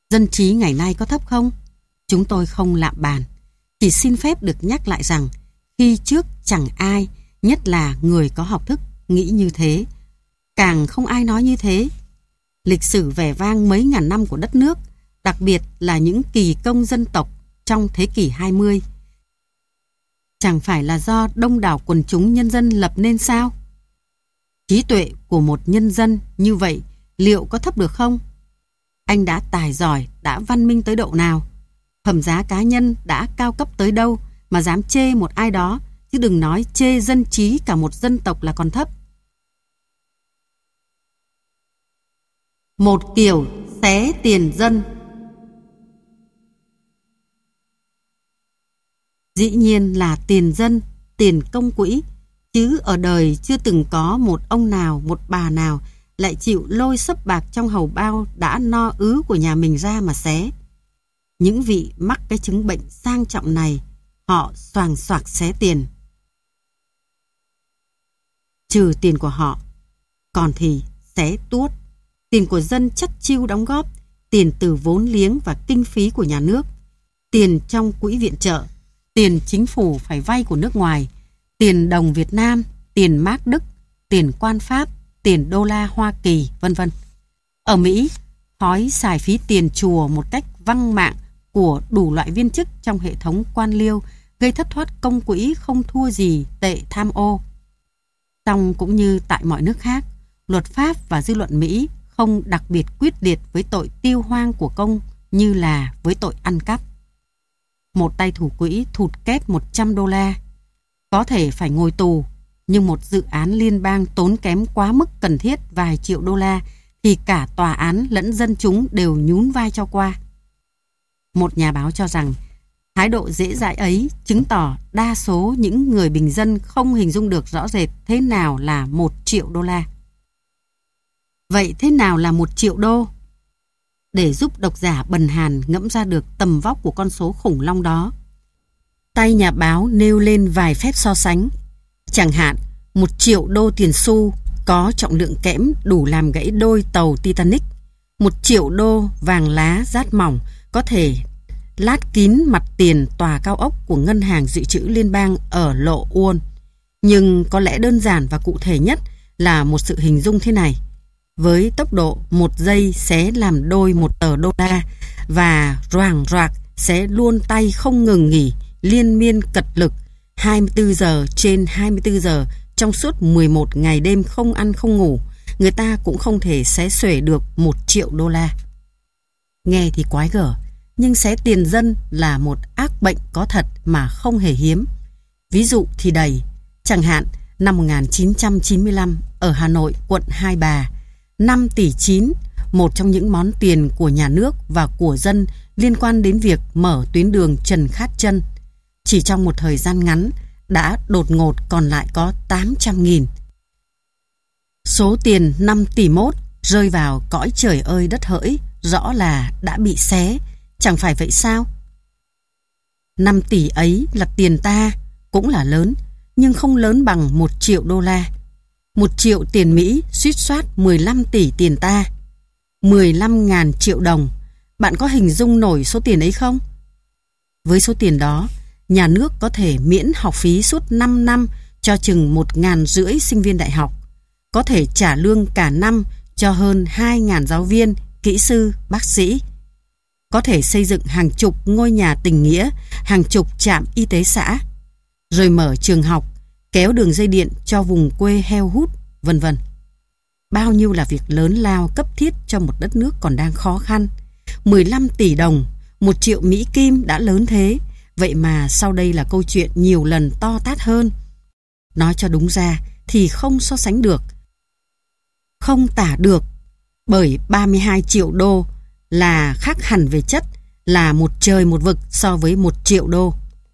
Dân trí ngày nay có thấp không? Chúng tôi không lạm bàn. Chỉ xin phép được nhắc lại rằng khi trước chẳng ai, nhất là người có học thức, nghĩ như thế. Càng không ai nói như thế. Lịch sử vẻ vang mấy ngàn năm của đất nước, đặc biệt là những kỳ công dân tộc trong thế kỷ hai mươi, chẳng phải là do đông đảo quần chúng nhân dân lập nên sao? Trí tuệ của một nhân dân như vậy liệu có thấp được không? Anh đã tài giỏi, đã văn minh tới độ nào? Phẩm giá cá nhân đã cao cấp tới đâu mà dám chê một ai đó, chứ đừng nói chê dân trí cả một dân tộc là còn thấp. Một kiểu xé tiền dân. Dĩ nhiên là tiền dân, tiền công quỹ, chứ ở đời chưa từng có một ông nào, một bà nào lại chịu lôi xấp bạc trong hầu bao đã no ứ của nhà mình ra mà xé. Những vị mắc cái chứng bệnh sang trọng này, họ xoàng xoạc xé tiền. Trừ tiền của họ, còn thì xé tuốt. Tiền của dân chất chiêu đóng góp, tiền từ vốn liếng và kinh phí của nhà nước, tiền trong quỹ viện trợ, tiền chính phủ phải vay của nước ngoài, tiền đồng Việt Nam, tiền mác Đức, tiền quan Pháp, tiền đô la Hoa Kỳ, vân vân. Ở Mỹ, thói xài phí tiền chùa một cách văng mạng của đủ loại viên chức trong hệ thống quan liêu gây thất thoát công quỹ không thua gì tệ tham ô. Song cũng như tại mọi nước khác, luật pháp và dư luận Mỹ không đặc biệt quyết liệt với tội tiêu hoang của công như là với tội ăn cắp. Một tay thủ quỹ thụt kép một trăm đô la, có thể phải ngồi tù, nhưng một dự án liên bang tốn kém quá mức cần thiết vài triệu đô la thì cả tòa án lẫn dân chúng đều nhún vai cho qua. Một nhà báo cho rằng thái độ dễ dãi ấy chứng tỏ đa số những người bình dân không hình dung được rõ rệt thế nào là một triệu đô la. Vậy thế nào là một triệu đô? Để giúp độc giả bần hàn ngẫm ra được tầm vóc của con số khủng long đó, tay nhà báo nêu lên vài phép so sánh. Chẳng hạn, một triệu đô tiền xu có trọng lượng kẽm đủ làm gãy đôi tàu Titanic. Một triệu đô vàng lá rát mỏng có thể lát kín mặt tiền tòa cao ốc của Ngân hàng Dự trữ Liên bang ở lộ Uôn. Nhưng có lẽ đơn giản và cụ thể nhất là một sự hình dung thế này. Với tốc độ một giây sẽ làm đôi một tờ đô la và roàng roạc sẽ luôn tay không ngừng nghỉ, liên miên cật lực hai mươi tư giờ trên hai mươi tư giờ trong suốt mười một ngày đêm không ăn không ngủ, người ta cũng không thể xé xuể được một triệu đô la. Nghe thì quái gở, nhưng xé tiền dân là một ác bệnh có thật mà không hề hiếm. Ví dụ thì đầy. Chẳng hạn, năm một nghìn chín trăm chín mươi lăm ở Hà Nội, quận Hai Bà, năm tỷ chín, một trong những món tiền của nhà nước và của dân liên quan đến việc mở tuyến đường Trần Khát Trân. Chỉ trong một thời gian ngắn đã đột ngột còn lại có tám trăm nghìn. Số tiền năm tỷ mốt rơi vào cõi trời ơi đất hỡi, rõ là đã bị xé, chẳng phải vậy sao? năm tỷ ấy là tiền ta, cũng là lớn, nhưng không lớn bằng một triệu đô la. Một triệu tiền Mỹ suýt soát mười lăm tỷ tiền ta. mười lăm ngàn triệu đồng. Bạn có hình dung nổi số tiền ấy không? Với số tiền đó, nhà nước có thể miễn học phí suốt năm năm cho chừng một ngàn rưỡi sinh viên đại học. Có thể trả lương cả năm cho hơn hai ngàn giáo viên, kỹ sư, bác sĩ. Có thể xây dựng hàng chục ngôi nhà tình nghĩa, hàng chục trạm y tế xã. Rồi mở trường học, kéo đường dây điện cho vùng quê heo hút, vân vân. Bao nhiêu là việc lớn lao cấp thiết cho một đất nước còn đang khó khăn. mười lăm tỷ đồng, một triệu Mỹ Kim đã lớn thế, vậy mà sau đây là câu chuyện nhiều lần to tát hơn. Nói cho đúng ra thì không so sánh được, không tả được, bởi ba mươi hai triệu đô là khác hẳn về chất, là một trời một vực so với một triệu đô.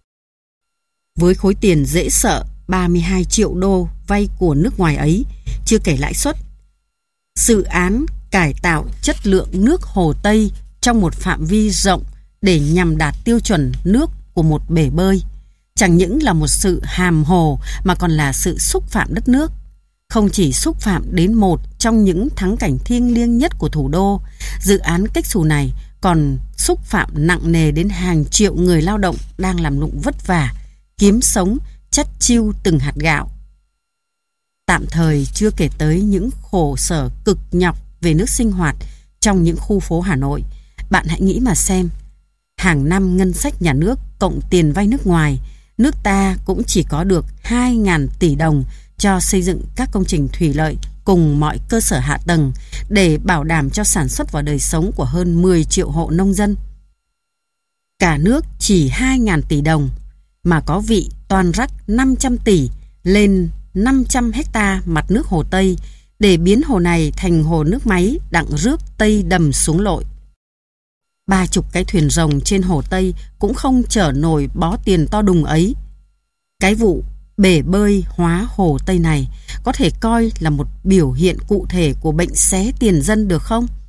Với khối tiền dễ sợ ba mươi hai triệu đô vay của nước ngoài ấy, chưa kể lãi suất, dự án cải tạo chất lượng nước Hồ Tây trong một phạm vi rộng để nhằm đạt tiêu chuẩn nước của một bể bơi, chẳng những là một sự hàm hồ mà còn là sự xúc phạm đất nước. Không chỉ xúc phạm đến một trong những thắng cảnh thiêng liêng nhất của thủ đô, dự án cách xù này còn xúc phạm nặng nề đến hàng triệu người lao động đang làm lụng vất vả, kiếm sống, chắt chiu từng hạt gạo. Tạm thời chưa kể tới những khổ sở cực nhọc về nước sinh hoạt trong những khu phố Hà Nội. Bạn hãy nghĩ mà xem, hàng năm ngân sách nhà nước cộng tiền vay nước ngoài, nước ta cũng chỉ có được hai nghìn tỷ đồng cho xây dựng các công trình thủy lợi cùng mọi cơ sở hạ tầng để bảo đảm cho sản xuất và đời sống của hơn mười triệu hộ nông dân. Cả nước chỉ hai nghìn tỷ đồng mà có vị toan rắc năm trăm tỷ lên năm trăm hecta mặt nước Hồ Tây để biến hồ này thành hồ nước máy đặng rước Tây đầm xuống lội. Ba chục cái thuyền rồng trên Hồ Tây cũng không chở nổi bó tiền to đùng ấy. Cái vụ bể bơi hóa Hồ Tây này có thể coi là một biểu hiện cụ thể của bệnh xé tiền dân được không?